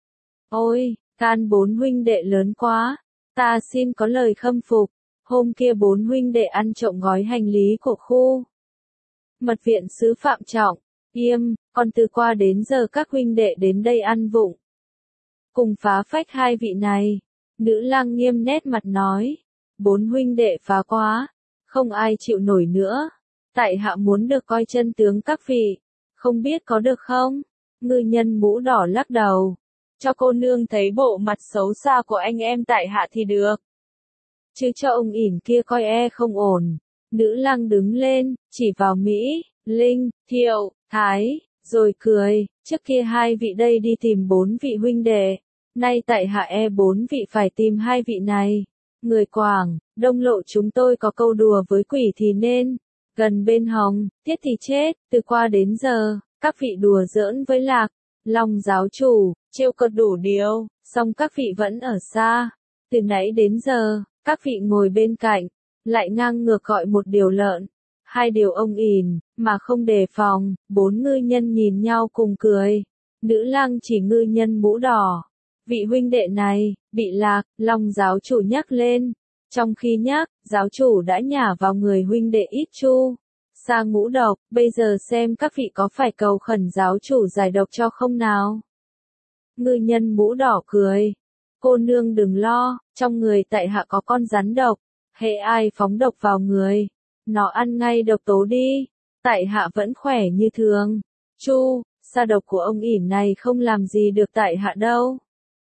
Ôi, can bốn huynh đệ lớn quá, ta xin có lời khâm phục. Hôm kia bốn huynh đệ ăn trộm gói hành lý của khu mật viện sứ Phạm Trọng, Yêm, còn từ qua đến giờ các huynh đệ đến đây ăn vụng. Cùng phá phách hai vị này, nữ lang nghiêm nét mặt nói, bốn huynh đệ phá quá, không ai chịu nổi nữa. Tại hạ muốn được coi chân tướng các vị, không biết có được không? Ngư nhân mũ đỏ lắc đầu, cho cô nương thấy bộ mặt xấu xa của anh em tại hạ thì được. Chứ cho ông ỉn kia coi e không ổn. Nữ lang đứng lên, chỉ vào Mỹ, Linh, Thiệu, Thái, rồi cười, trước kia hai vị đây đi tìm bốn vị huynh đệ, nay tại hạ e bốn vị phải tìm hai vị này. Người Quảng, Đông lộ chúng tôi có câu đùa với quỷ thì nên gần bên hồng, tiết thì chết. Từ qua đến giờ, các vị đùa giỡn với Lạc Long giáo chủ, trêu cợt đủ điều, song các vị vẫn ở xa. Từ nãy đến giờ, các vị ngồi bên cạnh, lại ngang ngược gọi một điều lợn, hai điều ông ỉn, mà không đề phòng. Bốn ngư nhân nhìn nhau cùng cười. Nữ lang chỉ ngư nhân mũ đỏ. Vị huynh đệ này, bị Lạc Long giáo chủ nhắc lên. Trong khi nhắc, giáo chủ đã nhả vào người huynh đệ ít chu sa ngũ độc, bây giờ xem các vị có phải cầu khẩn giáo chủ giải độc cho không nào. Ngư nhân mũ đỏ cười. Cô nương đừng lo, trong người tại hạ có con rắn độc, hễ ai phóng độc vào người, nó ăn ngay độc tố đi, tại hạ vẫn khỏe như thường. Chu sa độc của ông ỉn này không làm gì được tại hạ đâu.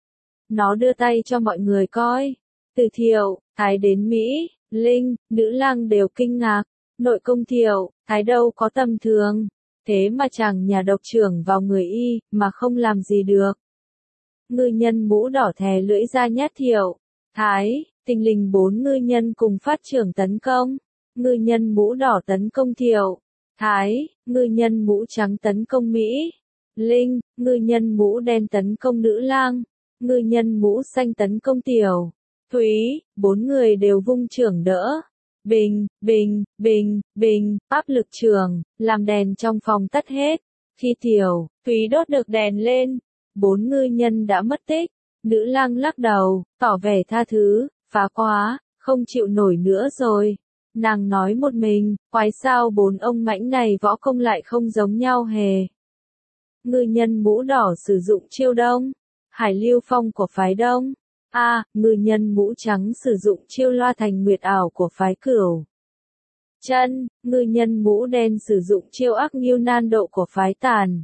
Nó đưa tay cho mọi người coi. Từ Thiệu, Thái đến Mỹ, Linh, nữ lang đều kinh ngạc. Nội công Thiệu, Thái đâu có tầm thường, thế mà chàng nhà độc trưởng vào người y, mà không làm gì được. Ngư nhân mũ đỏ thè lưỡi ra nhát Thiệu, Thái, tình lình bốn ngư nhân cùng phát trưởng tấn công. Ngư nhân mũ đỏ tấn công Thiệu, Thái, ngư nhân mũ trắng tấn công Mỹ, Linh, ngư nhân mũ đen tấn công nữ lang, ngư nhân mũ xanh tấn công Tiểu Thúy, bốn người đều vung trưởng đỡ. Bình, bình, bình, bình, áp lực trường, làm đèn trong phòng tắt hết. Khi Tiểu Thúy đốt được đèn lên, bốn ngư nhân đã mất tích. Nữ lang lắc đầu, tỏ vẻ tha thứ, phá quá, không chịu nổi nữa rồi. Nàng nói một mình, quái sao bốn ông mãnh này võ công lại không giống nhau hề. Ngư nhân mũ đỏ sử dụng chiêu đông, Hải Lưu Phong của phái đông. A, à, ngư nhân mũ trắng sử dụng chiêu loa thành nguyệt ảo của phái Cửu Chân, ngư nhân mũ đen sử dụng chiêu ác nghiêu nan độ của phái Tàn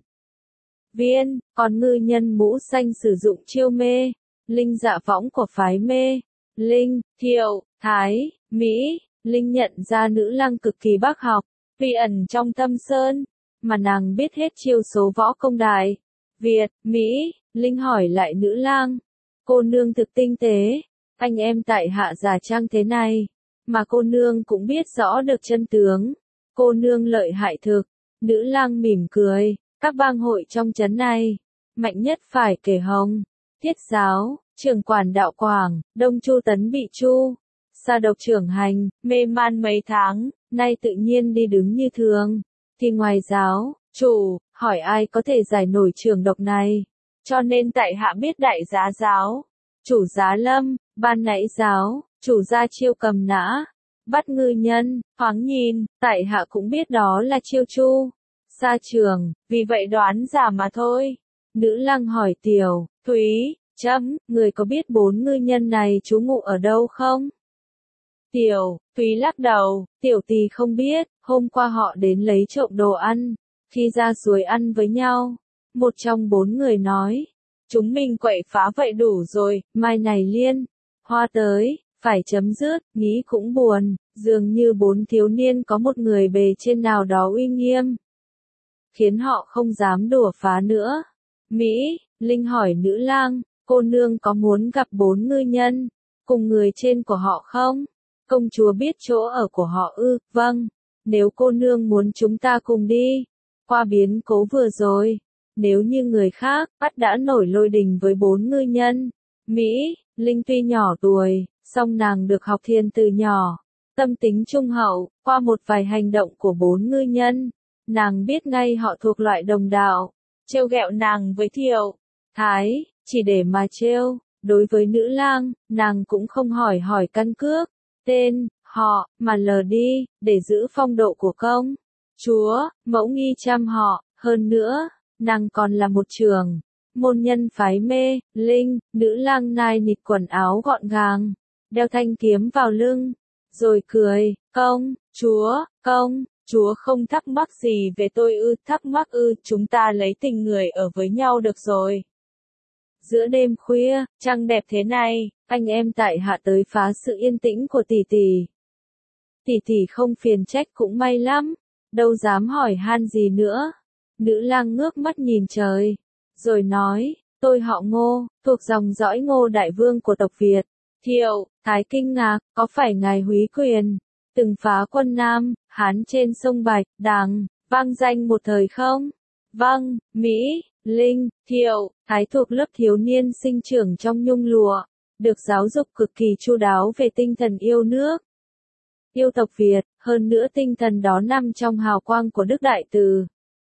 Viên, còn ngư nhân mũ xanh sử dụng chiêu mê, linh dạ võng của phái Mê, Linh, Thiệu, Thái, Mỹ. Linh nhận ra nữ lang cực kỳ bác học, tuy ẩn trong thâm sơn, mà nàng biết hết chiêu số võ công Đại Việt, Mỹ. Linh hỏi lại nữ lang, cô nương thực tinh tế, anh em tại hạ giả trang thế này, mà cô nương cũng biết rõ được chân tướng, cô nương lợi hại thực. Nữ lang mỉm cười, các bang hội trong trấn này, mạnh nhất phải kể Hồng, Thiết Giáo, trưởng quản Đạo Quảng, Đông Chu Tấn Bị Chu, Sa Độc trưởng hành, mê man mấy tháng, nay tự nhiên đi đứng như thường, thì ngoài giáo, chủ, hỏi ai có thể giải nổi trường độc này, cho nên tại hạ biết đại giá giáo, chủ giá lâm, ban nãy giáo, chủ gia chiêu cầm nã, bắt ngư nhân, thoáng nhìn, tại hạ cũng biết đó là chiêu chu, sa trường, vì vậy đoán giả mà thôi. Nữ lang hỏi Tiểu Thúy, chấm, người có biết bốn ngư nhân này trú ngụ ở đâu không? Tiểu Thúy lắc đầu, tiểu tỳ không biết, hôm qua họ đến lấy trộm đồ ăn, khi ra suối ăn với nhau, một trong bốn người nói, chúng mình quậy phá vậy đủ rồi, mai này liên, hoa tới, phải chấm dứt, nghĩ cũng buồn, dường như bốn thiếu niên có một người bề trên nào đó uy nghiêm, khiến họ không dám đùa phá nữa. Mỹ, Linh hỏi nữ lang, cô nương có muốn gặp bốn ngư nhân, cùng người trên của họ không? Công chúa biết chỗ ở của họ ư, vâng, nếu cô nương muốn chúng ta cùng đi, qua biến cố vừa rồi, nếu như người khác, bắt đã nổi lôi đình với bốn ngư nhân. Mỹ, Linh tuy nhỏ tuổi, song nàng được học thiên từ nhỏ, tâm tính trung hậu, qua một vài hành động của bốn ngư nhân, nàng biết ngay họ thuộc loại đồng đạo, trêu ghẹo nàng với Thiệu, Thái, chỉ để mà trêu. Đối với nữ lang, nàng cũng không hỏi hỏi căn cước, tên, họ, mà lờ đi, để giữ phong độ của công chúa, mẫu nghi chăm họ. Hơn nữa, nàng còn là một trưởng môn nhân phái Mê, Linh. Nữ lang nai nịt quần áo gọn gàng, đeo thanh kiếm vào lưng, rồi cười, công chúa, công chúa không thắc mắc gì về tôi ư? Thắc mắc ư? Chúng ta lấy tình người ở với nhau được rồi. Giữa đêm khuya, trăng đẹp thế này, anh em tại hạ tới phá sự yên tĩnh của tỷ tỷ. Tỷ tỷ không phiền trách cũng may lắm, đâu dám hỏi han gì nữa. Nữ lang ngước mắt nhìn trời, rồi nói, tôi họ Ngô, thuộc dòng dõi Ngô Đại Vương của tộc Việt. Thiệu, Thái kinh ngạc, có phải ngài Húy Quyền, từng phá quân Nam, Hán trên sông Bạch, Đằng, vang danh một thời không? Vâng, Mỹ, Linh, Thiệu, Thái thuộc lớp thiếu niên sinh trưởng trong nhung lụa, được giáo dục cực kỳ chu đáo về tinh thần yêu nước, yêu tộc Việt, hơn nữa tinh thần đó nằm trong hào quang của Đức Đại Từ.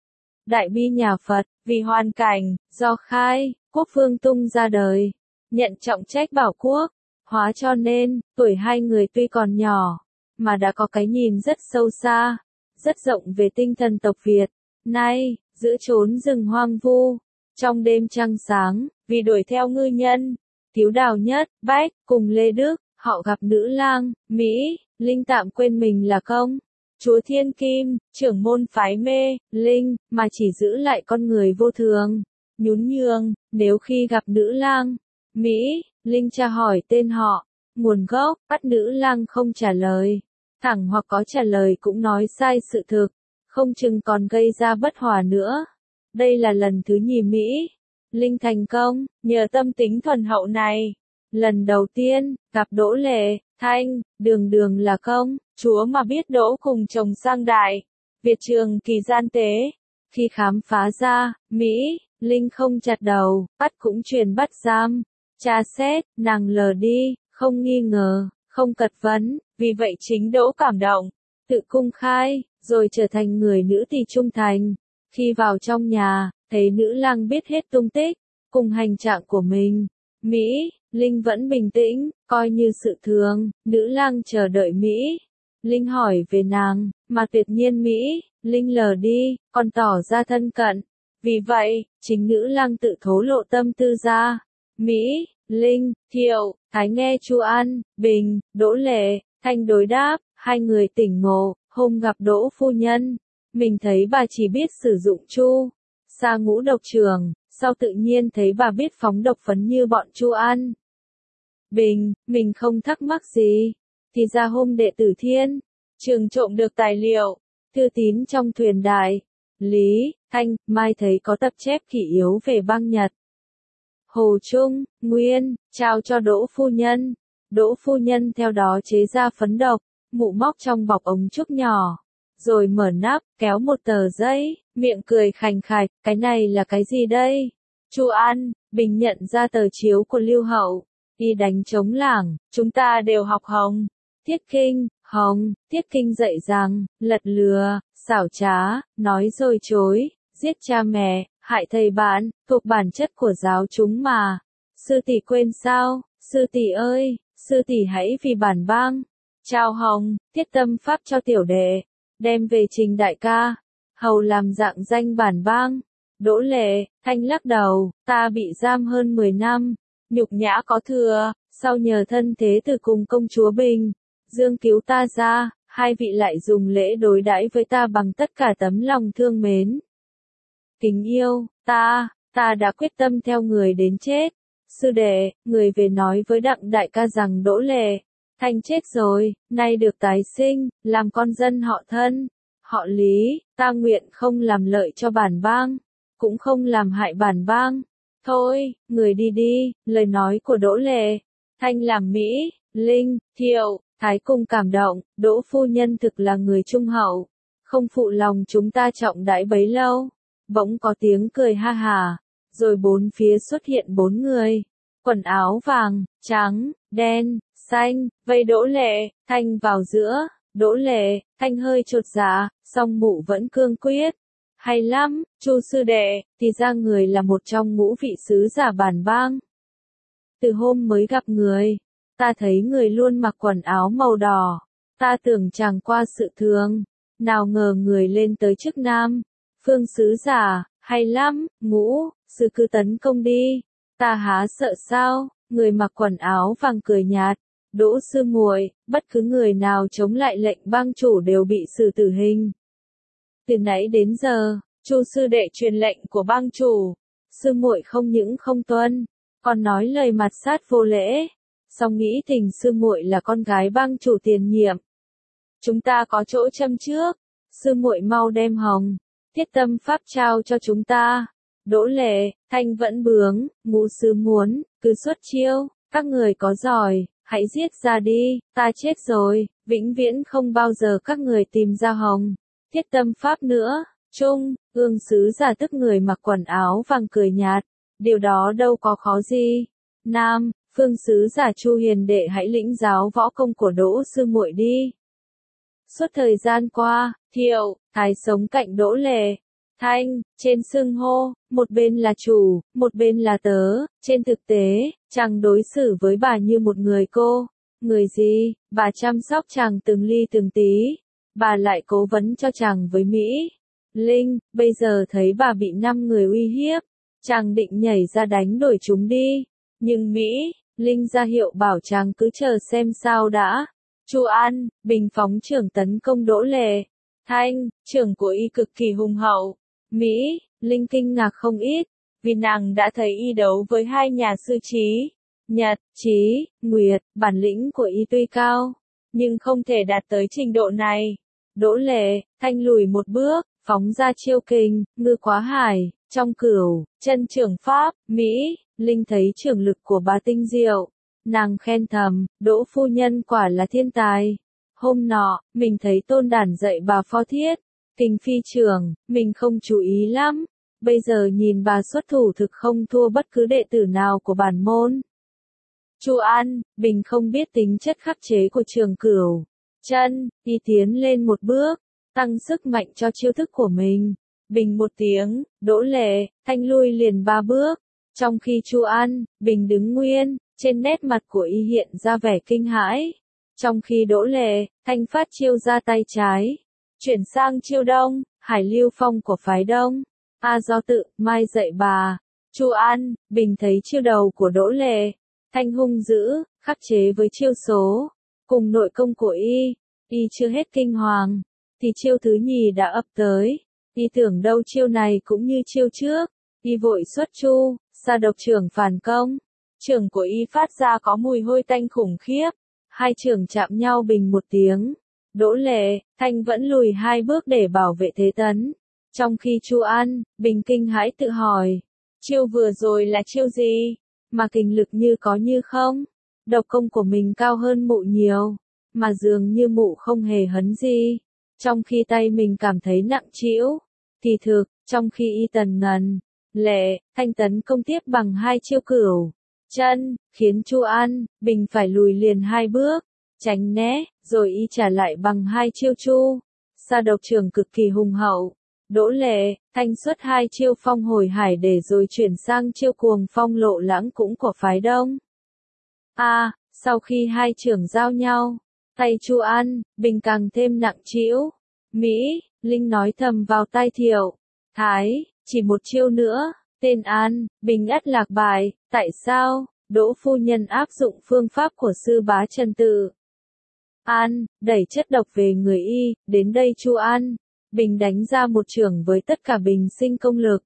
Đại bi nhà Phật, vì hoàn cảnh, do khai, quốc vương tung ra đời, nhận trọng trách bảo quốc, hóa cho nên, tuổi hai người tuy còn nhỏ, mà đã có cái nhìn rất sâu xa, rất rộng về tinh thần tộc Việt. Nay, giữa chốn rừng hoang vu, trong đêm trăng sáng, vì đuổi theo ngư nhân, Tiếu Đào Nhất, Bách, cùng Lê Đức, họ gặp nữ lang, Mỹ, Linh tạm quên mình là công chúa Thiên Kim, trưởng môn phái Mê, Linh, mà chỉ giữ lại con người vô thường, nhún nhường. Nếu khi gặp nữ lang, Mỹ, Linh tra hỏi tên họ, nguồn gốc, bắt nữ lang không trả lời, thẳng hoặc có trả lời cũng nói sai sự thực, không chừng còn gây ra bất hòa nữa. Đây là lần thứ nhì Mỹ, Linh thành công, nhờ tâm tính thuần hậu này. Lần đầu tiên, gặp Đỗ Lệ, Thanh, đường đường là công chúa mà biết Đỗ cùng chồng sang Đại Việt trường kỳ gian tế. Khi khám phá ra, Mỹ, Linh không chặt đầu, bắt cũng truyền bắt giam, tra xét, nàng lờ đi, không nghi ngờ, không cật vấn, vì vậy chính Đỗ cảm động, tự cung khai, rồi trở thành người nữ tỳ trung thành. Khi vào trong nhà, thấy nữ lang biết hết tung tích, cùng hành trạng của mình. Mỹ, Linh vẫn bình tĩnh, coi như sự thường, nữ lang chờ đợi Mỹ. Linh hỏi về nàng, mà tuyệt nhiên Mỹ, Linh lờ đi, còn tỏ ra thân cận. Vì vậy, chính nữ lang tự thổ lộ tâm tư ra. Mỹ, Linh, Thiệu, Thái nghe Chu An, Bình, Đỗ Lệ, Thanh đối đáp, hai người tỉnh ngộ, hôm gặp Đỗ phu nhân. Mình thấy bà chỉ biết sử dụng Chu Sa ngũ độc trường, sau tự nhiên thấy bà biết phóng độc phấn như bọn Chu An. Bình, mình không thắc mắc gì. Thì ra hôm đệ tử Thiên Trường trộm được tài liệu, thư tín trong thuyền đại. Lý, Thanh, Mai thấy có tập chép kỷ yếu về băng Nhật. Hồ Trung, Nguyên, trao cho Đỗ phu nhân. Đỗ phu nhân theo đó chế ra phấn độc, mụ móc trong bọc ống trúc nhỏ. Rồi mở nắp, kéo một tờ giấy, miệng cười khành khạch, cái này là cái gì đây? Chu An, Bình nhận ra tờ chiếu của Lưu Hậu. Đi đánh chống lảng, chúng ta đều học Hồng. Tiết Kinh, Hồng, Tiết Kinh dạy rằng, lật lừa, xảo trá, nói dối chối, giết cha mẹ, hại thầy bạn, thuộc bản chất của giáo chúng mà. Sư tỷ quên sao? Sư tỷ ơi, sư tỷ hãy vì bản bang. Trao Hồng, Tiết tâm pháp cho tiểu đệ, đem về trình đại ca, hầu làm dạng danh bản bang. Đỗ Lệ, Thanh lắc đầu, ta bị giam hơn mười năm, nhục nhã có thừa, sau nhờ thân thế từ cùng công chúa Bình Dương cứu ta ra, hai vị lại dùng lễ đối đãi với ta bằng tất cả tấm lòng thương mến. Kính yêu, ta, ta đã quyết tâm theo người đến chết. Sư đệ, người về nói với Đặng đại ca rằng Đỗ Lệ, Thanh chết rồi, nay được tái sinh, làm con dân họ Thân, họ Lý, ta nguyện không làm lợi cho bản bang, cũng không làm hại bản bang. Thôi, người đi đi, lời nói của Đỗ Lệ, Thanh làm Mỹ, Linh, Thiệu, Thái cùng cảm động, Đỗ phu nhân thực là người trung hậu, không phụ lòng chúng ta trọng đãi bấy lâu. Bỗng có tiếng cười ha hà, rồi bốn phía xuất hiện bốn người, quần áo vàng, trắng, đen, xanh, vây Đỗ Lệ, Thanh vào giữa. Đỗ Lệ, Thanh hơi chột dạ, song mụ vẫn cương quyết. Hay lắm, Chu sư đệ, thì ra người là một trong ngũ vị sứ giả bản bang. Từ hôm mới gặp người, ta thấy người luôn mặc quần áo màu đỏ, ta tưởng chẳng qua sự thường, nào ngờ người lên tới chức nam, phương sứ giả, hay lắm, ngũ, sư cứ tấn công đi, ta há sợ sao, người mặc quần áo vàng cười nhạt, Đỗ sư muội, bất cứ người nào chống lại lệnh bang chủ đều bị xử tử hình. Từ nãy đến giờ, Chu sư đệ truyền lệnh của bang chủ, sư muội không những không tuân, còn nói lời mặt sát vô lễ. Song nghĩ tình sư muội là con gái bang chủ tiền nhiệm, chúng ta có chỗ châm trước, sư muội mau đem Hồng, Tiết tâm pháp trao cho chúng ta. Đỗ Lệ, Thanh vẫn bướng, ngũ sư muốn, cứ xuất chiêu, các người có giỏi, hãy giết ra đi, ta chết rồi, vĩnh viễn không bao giờ các người tìm ra Hồng, Tiết tâm pháp nữa. Trung, ương sứ giả tức người mặc quần áo vàng cười nhạt, điều đó đâu có khó gì. Nam, phương sứ giả Chu hiền đệ hãy lĩnh giáo võ công của Đỗ sư muội đi. Suốt thời gian qua, Thiệu, Thái sống cạnh Đỗ Lệ, Thanh, trên xưng hô, một bên là chủ, một bên là tớ, trên thực tế, chàng đối xử với bà như một người cô, người gì, bà chăm sóc chàng từng ly từng tí, bà lại cố vấn cho chàng với Mỹ. Linh, bây giờ thấy bà bị năm người uy hiếp, chàng định nhảy ra đánh đuổi chúng đi, nhưng Mỹ, Linh ra hiệu bảo chàng cứ chờ xem sao đã. Chu An, Bình phóng trưởng tấn công Đỗ Lệ, Thanh, trưởng của y cực kỳ hùng hậu. Mỹ, Linh kinh ngạc không ít, vì nàng đã thấy y đấu với hai nhà sư Trí, Nhật, Trí, Nguyệt, bản lĩnh của y tuy cao, nhưng không thể đạt tới trình độ này. Đỗ Lệ, Thanh lùi một bước, phóng ra chiêu kình, ngư quá hải, trong cửu, chân trưởng pháp, Mỹ, Linh thấy trưởng lực của bà tinh diệu. Nàng khen thầm, Đỗ phu nhân quả là thiên tài. Hôm nọ, mình thấy tôn đản dạy bà phó thiết, kình phi trưởng, mình không chú ý lắm. Bây giờ nhìn bà xuất thủ thực không thua bất cứ đệ tử nào của bản môn. Chu An, Bình không biết tính chất khắc chế của trường cửu. Chân, y tiến lên một bước, tăng sức mạnh cho chiêu thức của mình. Bình một tiếng, Đỗ Lệ, Thanh lui liền ba bước. Trong khi Chu An, Bình đứng nguyên, trên nét mặt của y hiện ra vẻ kinh hãi. Trong khi Đỗ Lệ, Thanh phát chiêu ra tay trái. Chuyển sang chiêu đông, Hải Lưu Phong của phái đông. A do tự, mai dạy bà. Chu An, Bình thấy chiêu đầu của Đỗ Lệ. Thanh hung dữ, khắc chế với chiêu số. Cùng nội công của y, y chưa hết kinh hoàng. Thì chiêu thứ nhì đã ập tới. Y tưởng đâu chiêu này cũng như chiêu trước. Y vội xuất chu, sa độc trưởng phản công. Trưởng của y phát ra có mùi hôi tanh khủng khiếp. Hai trưởng chạm nhau bình một tiếng. Đỗ Lệ, Thanh vẫn lùi hai bước để bảo vệ thế tấn. Trong khi Chu An, Bình kinh hãi tự hỏi. Chiêu vừa rồi là chiêu gì? Mà kình lực như có như không? Độc công của mình cao hơn mụ nhiều. Mà dường như mụ không hề hấn gì. Trong khi tay mình cảm thấy nặng trĩu. Thì thực, trong khi y tần ngần, Lệ, Thanh tấn công tiếp bằng hai chiêu cửu chân, khiến Chu An, Bình phải lùi liền hai bước, tránh né, rồi y trả lại bằng hai chiêu chu. Sa độc trưởng cực kỳ hùng hậu. Đỗ Lệ, Thanh xuất hai chiêu phong hồi hải để rồi chuyển sang chiêu cuồng phong lộ lãng cũng của phái đông. A, à, sau khi hai trưởng giao nhau, tay Chu An, Bình càng thêm nặng trĩu. Mỹ, Linh nói thầm vào tai Thiệu Thái, chỉ một chiêu nữa, tên An, Bình ắt lạc bài. Tại sao? Đỗ phu nhân áp dụng phương pháp của sư bá Trần Tự. An, đẩy chất độc về người y, đến đây Chu An, Bình đánh ra một chưởng với tất cả bình sinh công lực.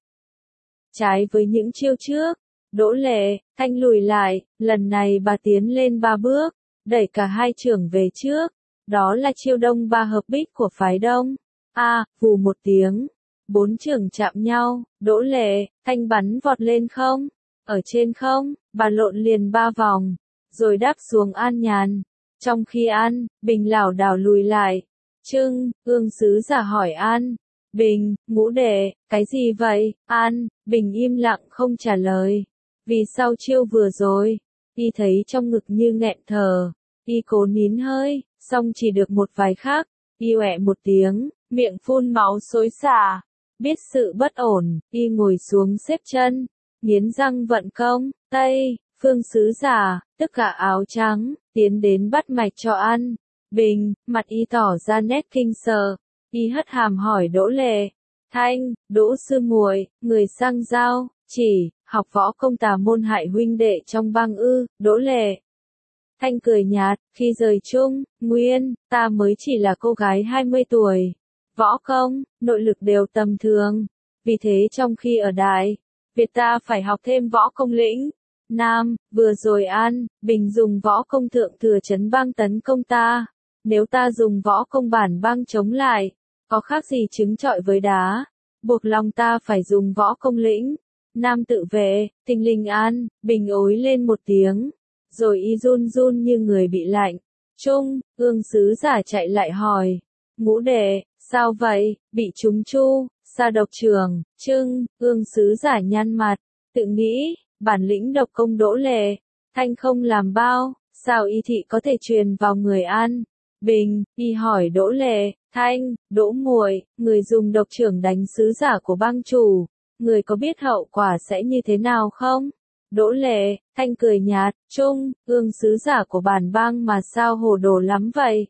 Trái với những chiêu trước, Đỗ Lệ, Thanh lùi lại, lần này bà tiến lên ba bước, đẩy cả hai chưởng về trước. Đó là chiêu đông ba hợp bích của phái đông. A, à, vù một tiếng, bốn chưởng chạm nhau, Đỗ Lệ, Thanh bắn vọt lên không. Ở trên không, bà lộn liền ba vòng, rồi đáp xuống An Nhàn. Trong khi An, Bình lảo đảo lùi lại. Trưng, Ương sứ giả hỏi An. Bình, Ngũ đệ, cái gì vậy? An, Bình im lặng không trả lời. Vì sau chiêu vừa rồi, y thấy trong ngực như nghẹn thở. Y cố nín hơi, xong chỉ được một vài khắc, y oẹ một tiếng, miệng phun máu xối xả. Biết sự bất ổn, y ngồi xuống xếp chân, nghiến răng vận công. Tây, Phương sứ giả, tức cả áo trắng, tiến đến bắt mạch cho An. Bình, mặt y tỏ ra nét kinh sợ. Y hất hàm hỏi Đỗ Lệ. Thanh, Đỗ sư muội, người sang giao, chỉ, học võ công tà môn hại huynh đệ trong bang ư? Đỗ Lệ. Thanh cười nhạt, khi rời chung, Nguyên, ta mới chỉ là cô gái hai mươi tuổi. Võ công, nội lực đều tầm thường. Vì thế trong khi ở Đại Việt ta phải học thêm võ công lĩnh Nam, vừa rồi An, Bình dùng võ công thượng thừa chấn bang tấn công ta. Nếu ta dùng võ công bản bang chống lại, có khác gì trứng trọi với đá. Buộc lòng ta phải dùng võ công lĩnh Nam tự vệ. Thình lình An, Bình ối lên một tiếng, rồi y run run như người bị lạnh. Trung, Ương sứ giả chạy lại hỏi. Ngũ đệ, sao vậy? Bị trúng chu, sa độc trưởng. Trưng, Ương sứ giả nhăn mặt, tự nghĩ, bản lĩnh độc công Đỗ Lệ, Thanh không làm bao, sao y thị có thể truyền vào người An? Bình, y hỏi Đỗ Lệ. Thanh, Đỗ muội, người dùng độc trưởng đánh sứ giả của bang chủ, người có biết hậu quả sẽ như thế nào không? Đỗ Lệ, Thanh cười nhạt. Trung, Ương sứ giả của bản bang mà sao hồ đồ lắm vậy?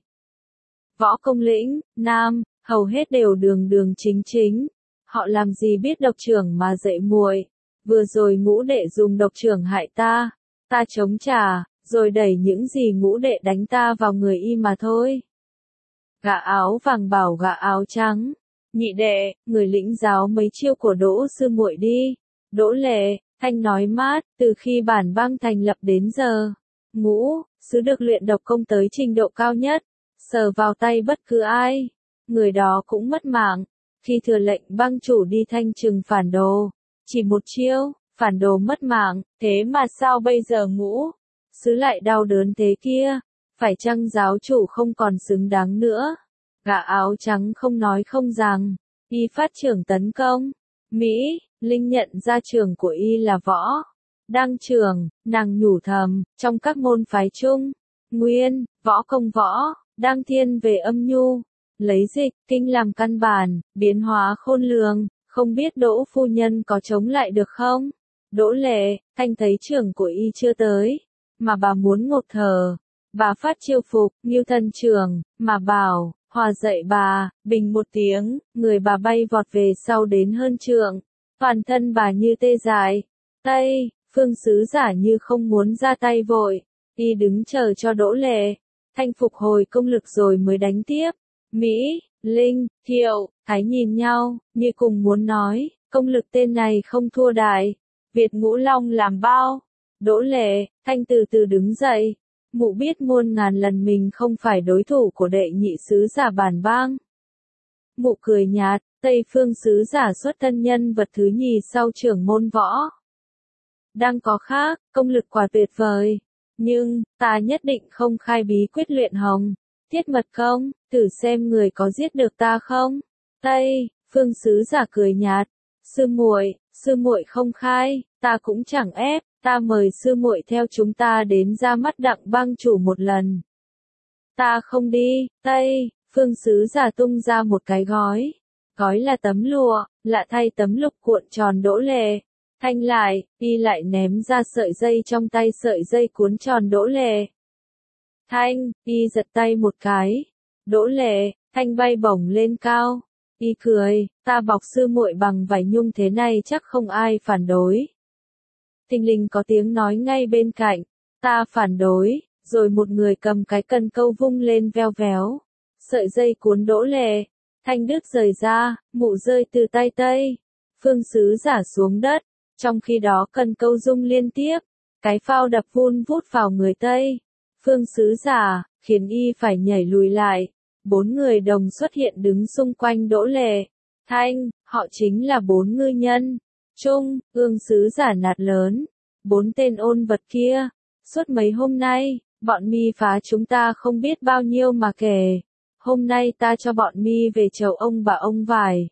Võ công lĩnh Nam, hầu hết đều đường đường chính chính. Họ làm gì biết độc trưởng mà dạy muội. Vừa rồi Ngũ đệ dùng độc trưởng hại ta, ta chống trả, rồi đẩy những gì Ngũ đệ đánh ta vào người y mà thôi. Gã áo vàng bảo gã áo trắng. Nhị đệ, người lĩnh giáo mấy chiêu của Đỗ sư muội đi. Đỗ Lệ, Thanh nói mát, từ khi bản bang thành lập đến giờ, Ngũ sứ được luyện độc công tới trình độ cao nhất, sờ vào tay bất cứ ai, người đó cũng mất mạng. Khi thừa lệnh bang chủ đi thanh trừng phản đồ, chỉ một chiêu, phản đồ mất mạng. Thế mà sao bây giờ Ngũ sứ lại đau đớn thế kia? Phải chăng giáo chủ không còn xứng đáng nữa? Gã áo trắng không nói không rằng, y phát trưởng tấn công. Mỹ, Linh nhận ra trường của y là võ đang trường, nàng nhủ thầm, trong các môn phái chung, Nguyên, võ công võ đang thiên về âm nhu, lấy dịch, kinh làm căn bản, biến hóa khôn lường, không biết Đỗ phu nhân có chống lại được không? Đỗ Lệ, Thanh thấy trưởng của y chưa tới, mà bà muốn ngột thở. Bà phát chiêu phục, Ngưu thân trưởng, mà bảo, hòa dậy bà, bình một tiếng, người bà bay vọt về sau đến hơn trượng. Toàn thân bà như tê dại. Tây, Phương sứ giả như không muốn ra tay vội, y đứng chờ cho Đỗ Lệ, Thanh phục hồi công lực rồi mới đánh tiếp. Mỹ, Linh, Thiệu, Thái nhìn nhau, như cùng muốn nói, công lực tên này không thua Đại Việt Ngũ Long làm bao. Đỗ Lệ, Thanh từ từ đứng dậy. Mụ biết muôn ngàn lần mình không phải đối thủ của đệ nhị sứ giả Bản Bang. Mụ cười nhạt, Tây Phương sứ giả xuất thân nhân vật thứ nhì sau trưởng môn võ. Đang có khác, công lực quả tuyệt vời. Nhưng, ta nhất định không khai bí quyết luyện hồng. Thiết mật công, thử xem người có giết được ta không? Tây, Phương sứ giả cười nhạt. Sư muội, sư muội không khai, ta cũng chẳng ép, ta mời sư muội theo chúng ta đến ra mắt Đặng bang chủ một lần. Ta không đi, Tây, Phương sứ giả tung ra một cái gói. Gói là tấm lụa, lạ thay tấm lục cuộn tròn Đỗ Lệ. Thanh lại, y lại ném ra sợi dây trong tay, sợi dây cuốn tròn Đỗ Lệ. Thanh, y giật tay một cái. Đỗ Lệ, Thanh bay bổng lên cao. Y cười, ta bọc sư muội bằng vải nhung thế này chắc không ai phản đối. Thình lình có tiếng nói ngay bên cạnh, ta phản đối, rồi một người cầm cái cần câu vung lên veo véo. Sợi dây cuốn Đỗ Lệ, Thanh đứt rời ra, mụ rơi từ tay Tây. Phương sứ giả xuống đất, trong khi đó cần câu rung liên tiếp, cái phao đập vun vút vào người Tây. Phương sứ giả, khiến y phải nhảy lùi lại. Bốn người đồng xuất hiện đứng xung quanh Đỗ Lệ. Thanh, họ chính là bốn ngư nhân. Trung, ương sứ giả nạt lớn. Bốn tên ôn vật kia. Suốt mấy hôm nay, bọn mi phá chúng ta không biết bao nhiêu mà kể. Hôm nay ta cho bọn mi về chầu ông bà ông vải.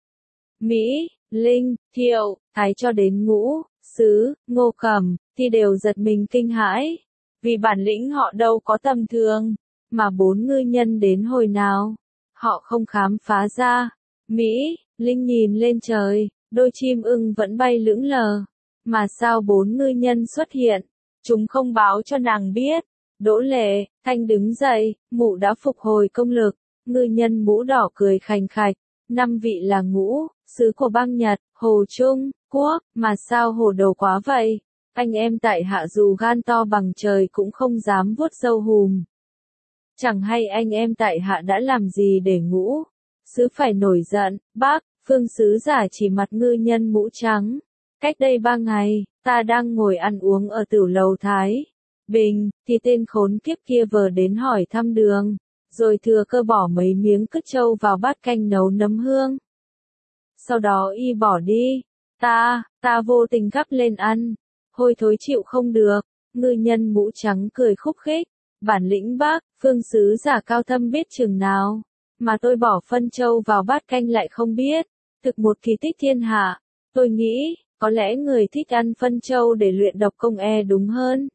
Mỹ, Linh, Thiệu, Thái cho đến Ngũ, Sứ, Ngô Cẩm, thì đều giật mình kinh hãi. Vì bản lĩnh họ đâu có tầm thường. Mà bốn ngư nhân đến hồi nào, họ không khám phá ra. Mỹ, Linh nhìn lên trời, đôi chim ưng vẫn bay lững lờ. Mà sao bốn ngư nhân xuất hiện, chúng không báo cho nàng biết. Đỗ Lệ, Thanh đứng dậy, mụ đã phục hồi công lực. Ngư nhân mũ đỏ cười khành khạch. Năm vị là Ngũ, Sứ của bang Nhật, Hồ Trung, Quốc, mà sao hồ đồ quá vậy? Anh em tại hạ dù gan to bằng trời cũng không dám vuốt râu hùm. Chẳng hay anh em tại hạ đã làm gì để Ngũ Sứ phải nổi giận. Bác, Phương sứ giả chỉ mặt ngư nhân mũ trắng. Cách đây ba ngày, ta đang ngồi ăn uống ở tửu lầu Thái Bình, thì tên khốn kiếp kia vờ đến hỏi thăm đường, rồi thừa cơ bỏ mấy miếng cứt trâu vào bát canh nấu nấm hương. Sau đó y bỏ đi. Ta, ta vô tình gắp lên ăn. Hôi thối chịu không được. Ngư nhân mũ trắng cười khúc khích. Bản lĩnh bác, Phương sứ giả cao thâm biết chừng nào. Mà tôi bỏ phân trâu vào bát canh lại không biết. Thực một kỳ tích thiên hạ. Tôi nghĩ, có lẽ người thích ăn phân trâu để luyện độc công e đúng hơn.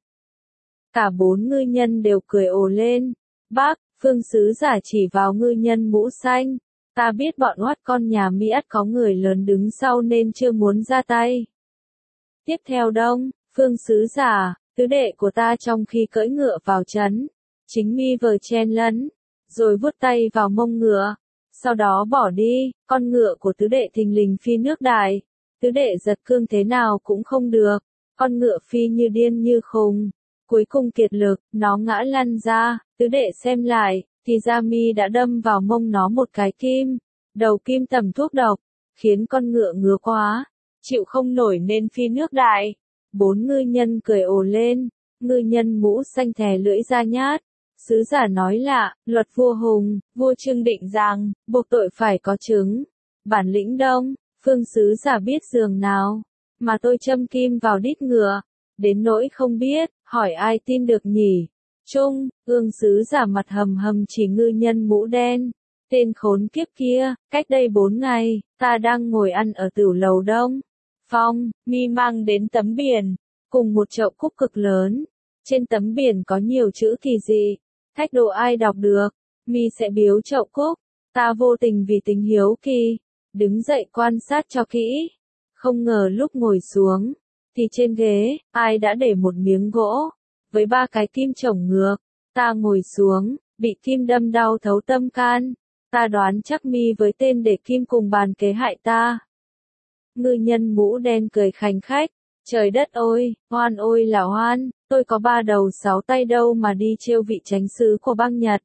Cả bốn ngư nhân đều cười ồ lên. Bác, Phương sứ giả chỉ vào ngư nhân mũ xanh. Ta biết bọn oát con nhà Mỹ ắt có người lớn đứng sau nên chưa muốn ra tay. Tiếp theo Đông, Phương sứ giả, tứ đệ của ta trong khi cưỡi ngựa vào trấn, chính mi vờ chen lấn, rồi vuốt tay vào mông ngựa, sau đó bỏ đi. Con ngựa của tứ đệ thình lình phi nước Đại. Tứ đệ giật cương thế nào cũng không được, con ngựa phi như điên như khùng. Cuối cùng kiệt lực, nó ngã lăn ra. Tứ đệ xem lại, thì Gia Mi đã đâm vào mông nó một cái kim. Đầu kim tẩm thuốc độc, khiến con ngựa ngứa quá, chịu không nổi nên phi nước Đại. Bốn ngư nhân cười ồ lên. Ngư nhân mũ xanh thè lưỡi ra nhát. Sứ giả nói lạ, luật vua Hùng, vua Trương định rằng, buộc tội phải có chứng. Bản lĩnh Đông, Phương sứ giả biết giường nào, mà tôi châm kim vào đít ngựa. Đến nỗi không biết, hỏi ai tin được nhỉ? Trung, ương sứ giả mặt hầm hầm chỉ ngư nhân mũ đen. Tên khốn kiếp kia, cách đây bốn ngày, ta đang ngồi ăn ở tửu lầu Đông Phong, mi mang đến tấm biển, cùng một chậu cúc cực lớn. Trên tấm biển có nhiều chữ kỳ dị, thách độ ai đọc được, mi sẽ biếu chậu cúc. Ta vô tình vì tính hiếu kỳ, đứng dậy quan sát cho kỹ. Không ngờ lúc ngồi xuống, thì trên ghế, ai đã để một miếng gỗ, với ba cái kim chổng ngược. Ta ngồi xuống, bị kim đâm đau thấu tâm can. Ta đoán chắc mi với tên để kim cùng bàn kế hại ta. Ngư nhân mũ đen cười khành khách. Trời đất ơi, hoan ôi là hoan, tôi có ba đầu sáu tay đâu mà đi trêu vị chánh sứ của bang Nhật.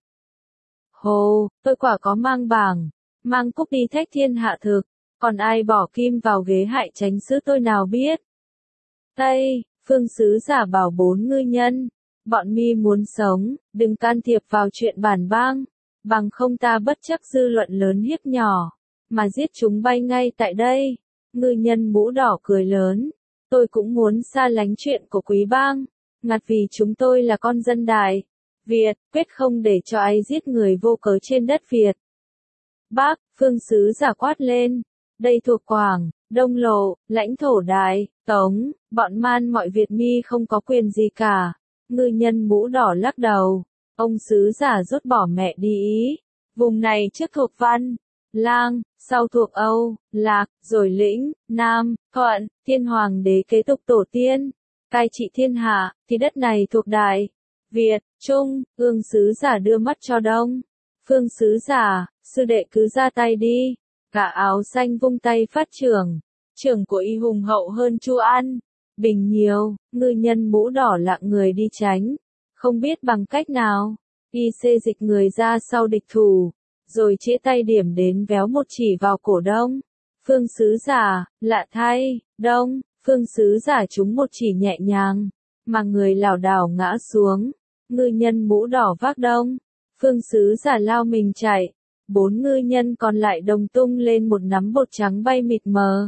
Hồ, tôi quả có mang bảng, mang cúc đi thách thiên hạ thực, còn ai bỏ kim vào ghế hại chánh sứ tôi nào biết. Tây, phương sứ giả bảo bốn ngư nhân, bọn mi muốn sống, đừng can thiệp vào chuyện bản bang, bằng không ta bất chấp dư luận lớn hiếp nhỏ, mà giết chúng bay ngay tại đây. Ngư nhân mũ đỏ cười lớn. Tôi cũng muốn xa lánh chuyện của quý bang, ngặt vì chúng tôi là con dân Đại Việt, quyết không để cho ai giết người vô cớ trên đất Việt. Bác, phương sứ giả quát lên, đây thuộc Quảng, Đông Lộ, lãnh thổ Đại, Tống, bọn man mọi Việt mi không có quyền gì cả. Ngư nhân mũ đỏ lắc đầu, ông sứ giả rút bỏ mẹ đi ý, vùng này trước thuộc Văn, Lang, sau thuộc Âu, Lạc, rồi Lĩnh, Nam, Thuận, Thiên Hoàng đế kế tục tổ tiên, cai trị thiên hạ, thì đất này thuộc Đại Việt, Trung. Ương sứ giả đưa mắt cho Đông. Phương sứ giả, sư đệ cứ ra tay đi. Gã áo xanh vung tay phát trưởng. Trưởng của y hùng hậu hơn Chu An. Bình nhiều, ngư nhân mũ đỏ lặng người đi tránh. Không biết bằng cách nào, y xê dịch người ra sau địch thủ. Rồi chĩa tay điểm đến véo một chỉ vào cổ Đông. Phương sứ giả, lạ thay, Đông, phương sứ giả trúng một chỉ nhẹ nhàng, mà người lảo đảo ngã xuống. Ngư nhân mũ đỏ vác Đông, phương sứ giả lao mình chạy. Bốn ngư nhân còn lại đồng tung lên một nắm bột trắng bay mịt mờ.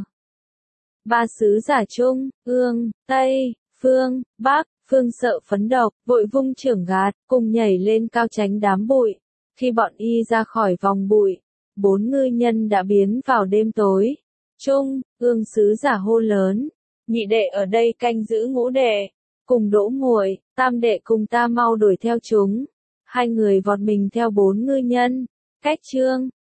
Ba sứ giả Trung, Ương, Tây, Phương, Bắc, Phương sợ phấn độc, vội vung chưởng gạt, cùng nhảy lên cao tránh đám bụi. Khi bọn y ra khỏi vòng bụi, bốn ngư nhân đã biến vào đêm tối. Trung, Ương sứ giả hô lớn, nhị đệ ở đây canh giữ ngũ đệ, cùng Đỗ Muội, tam đệ cùng ta mau đuổi theo chúng. Hai người vọt mình theo bốn ngư nhân, cách Trương,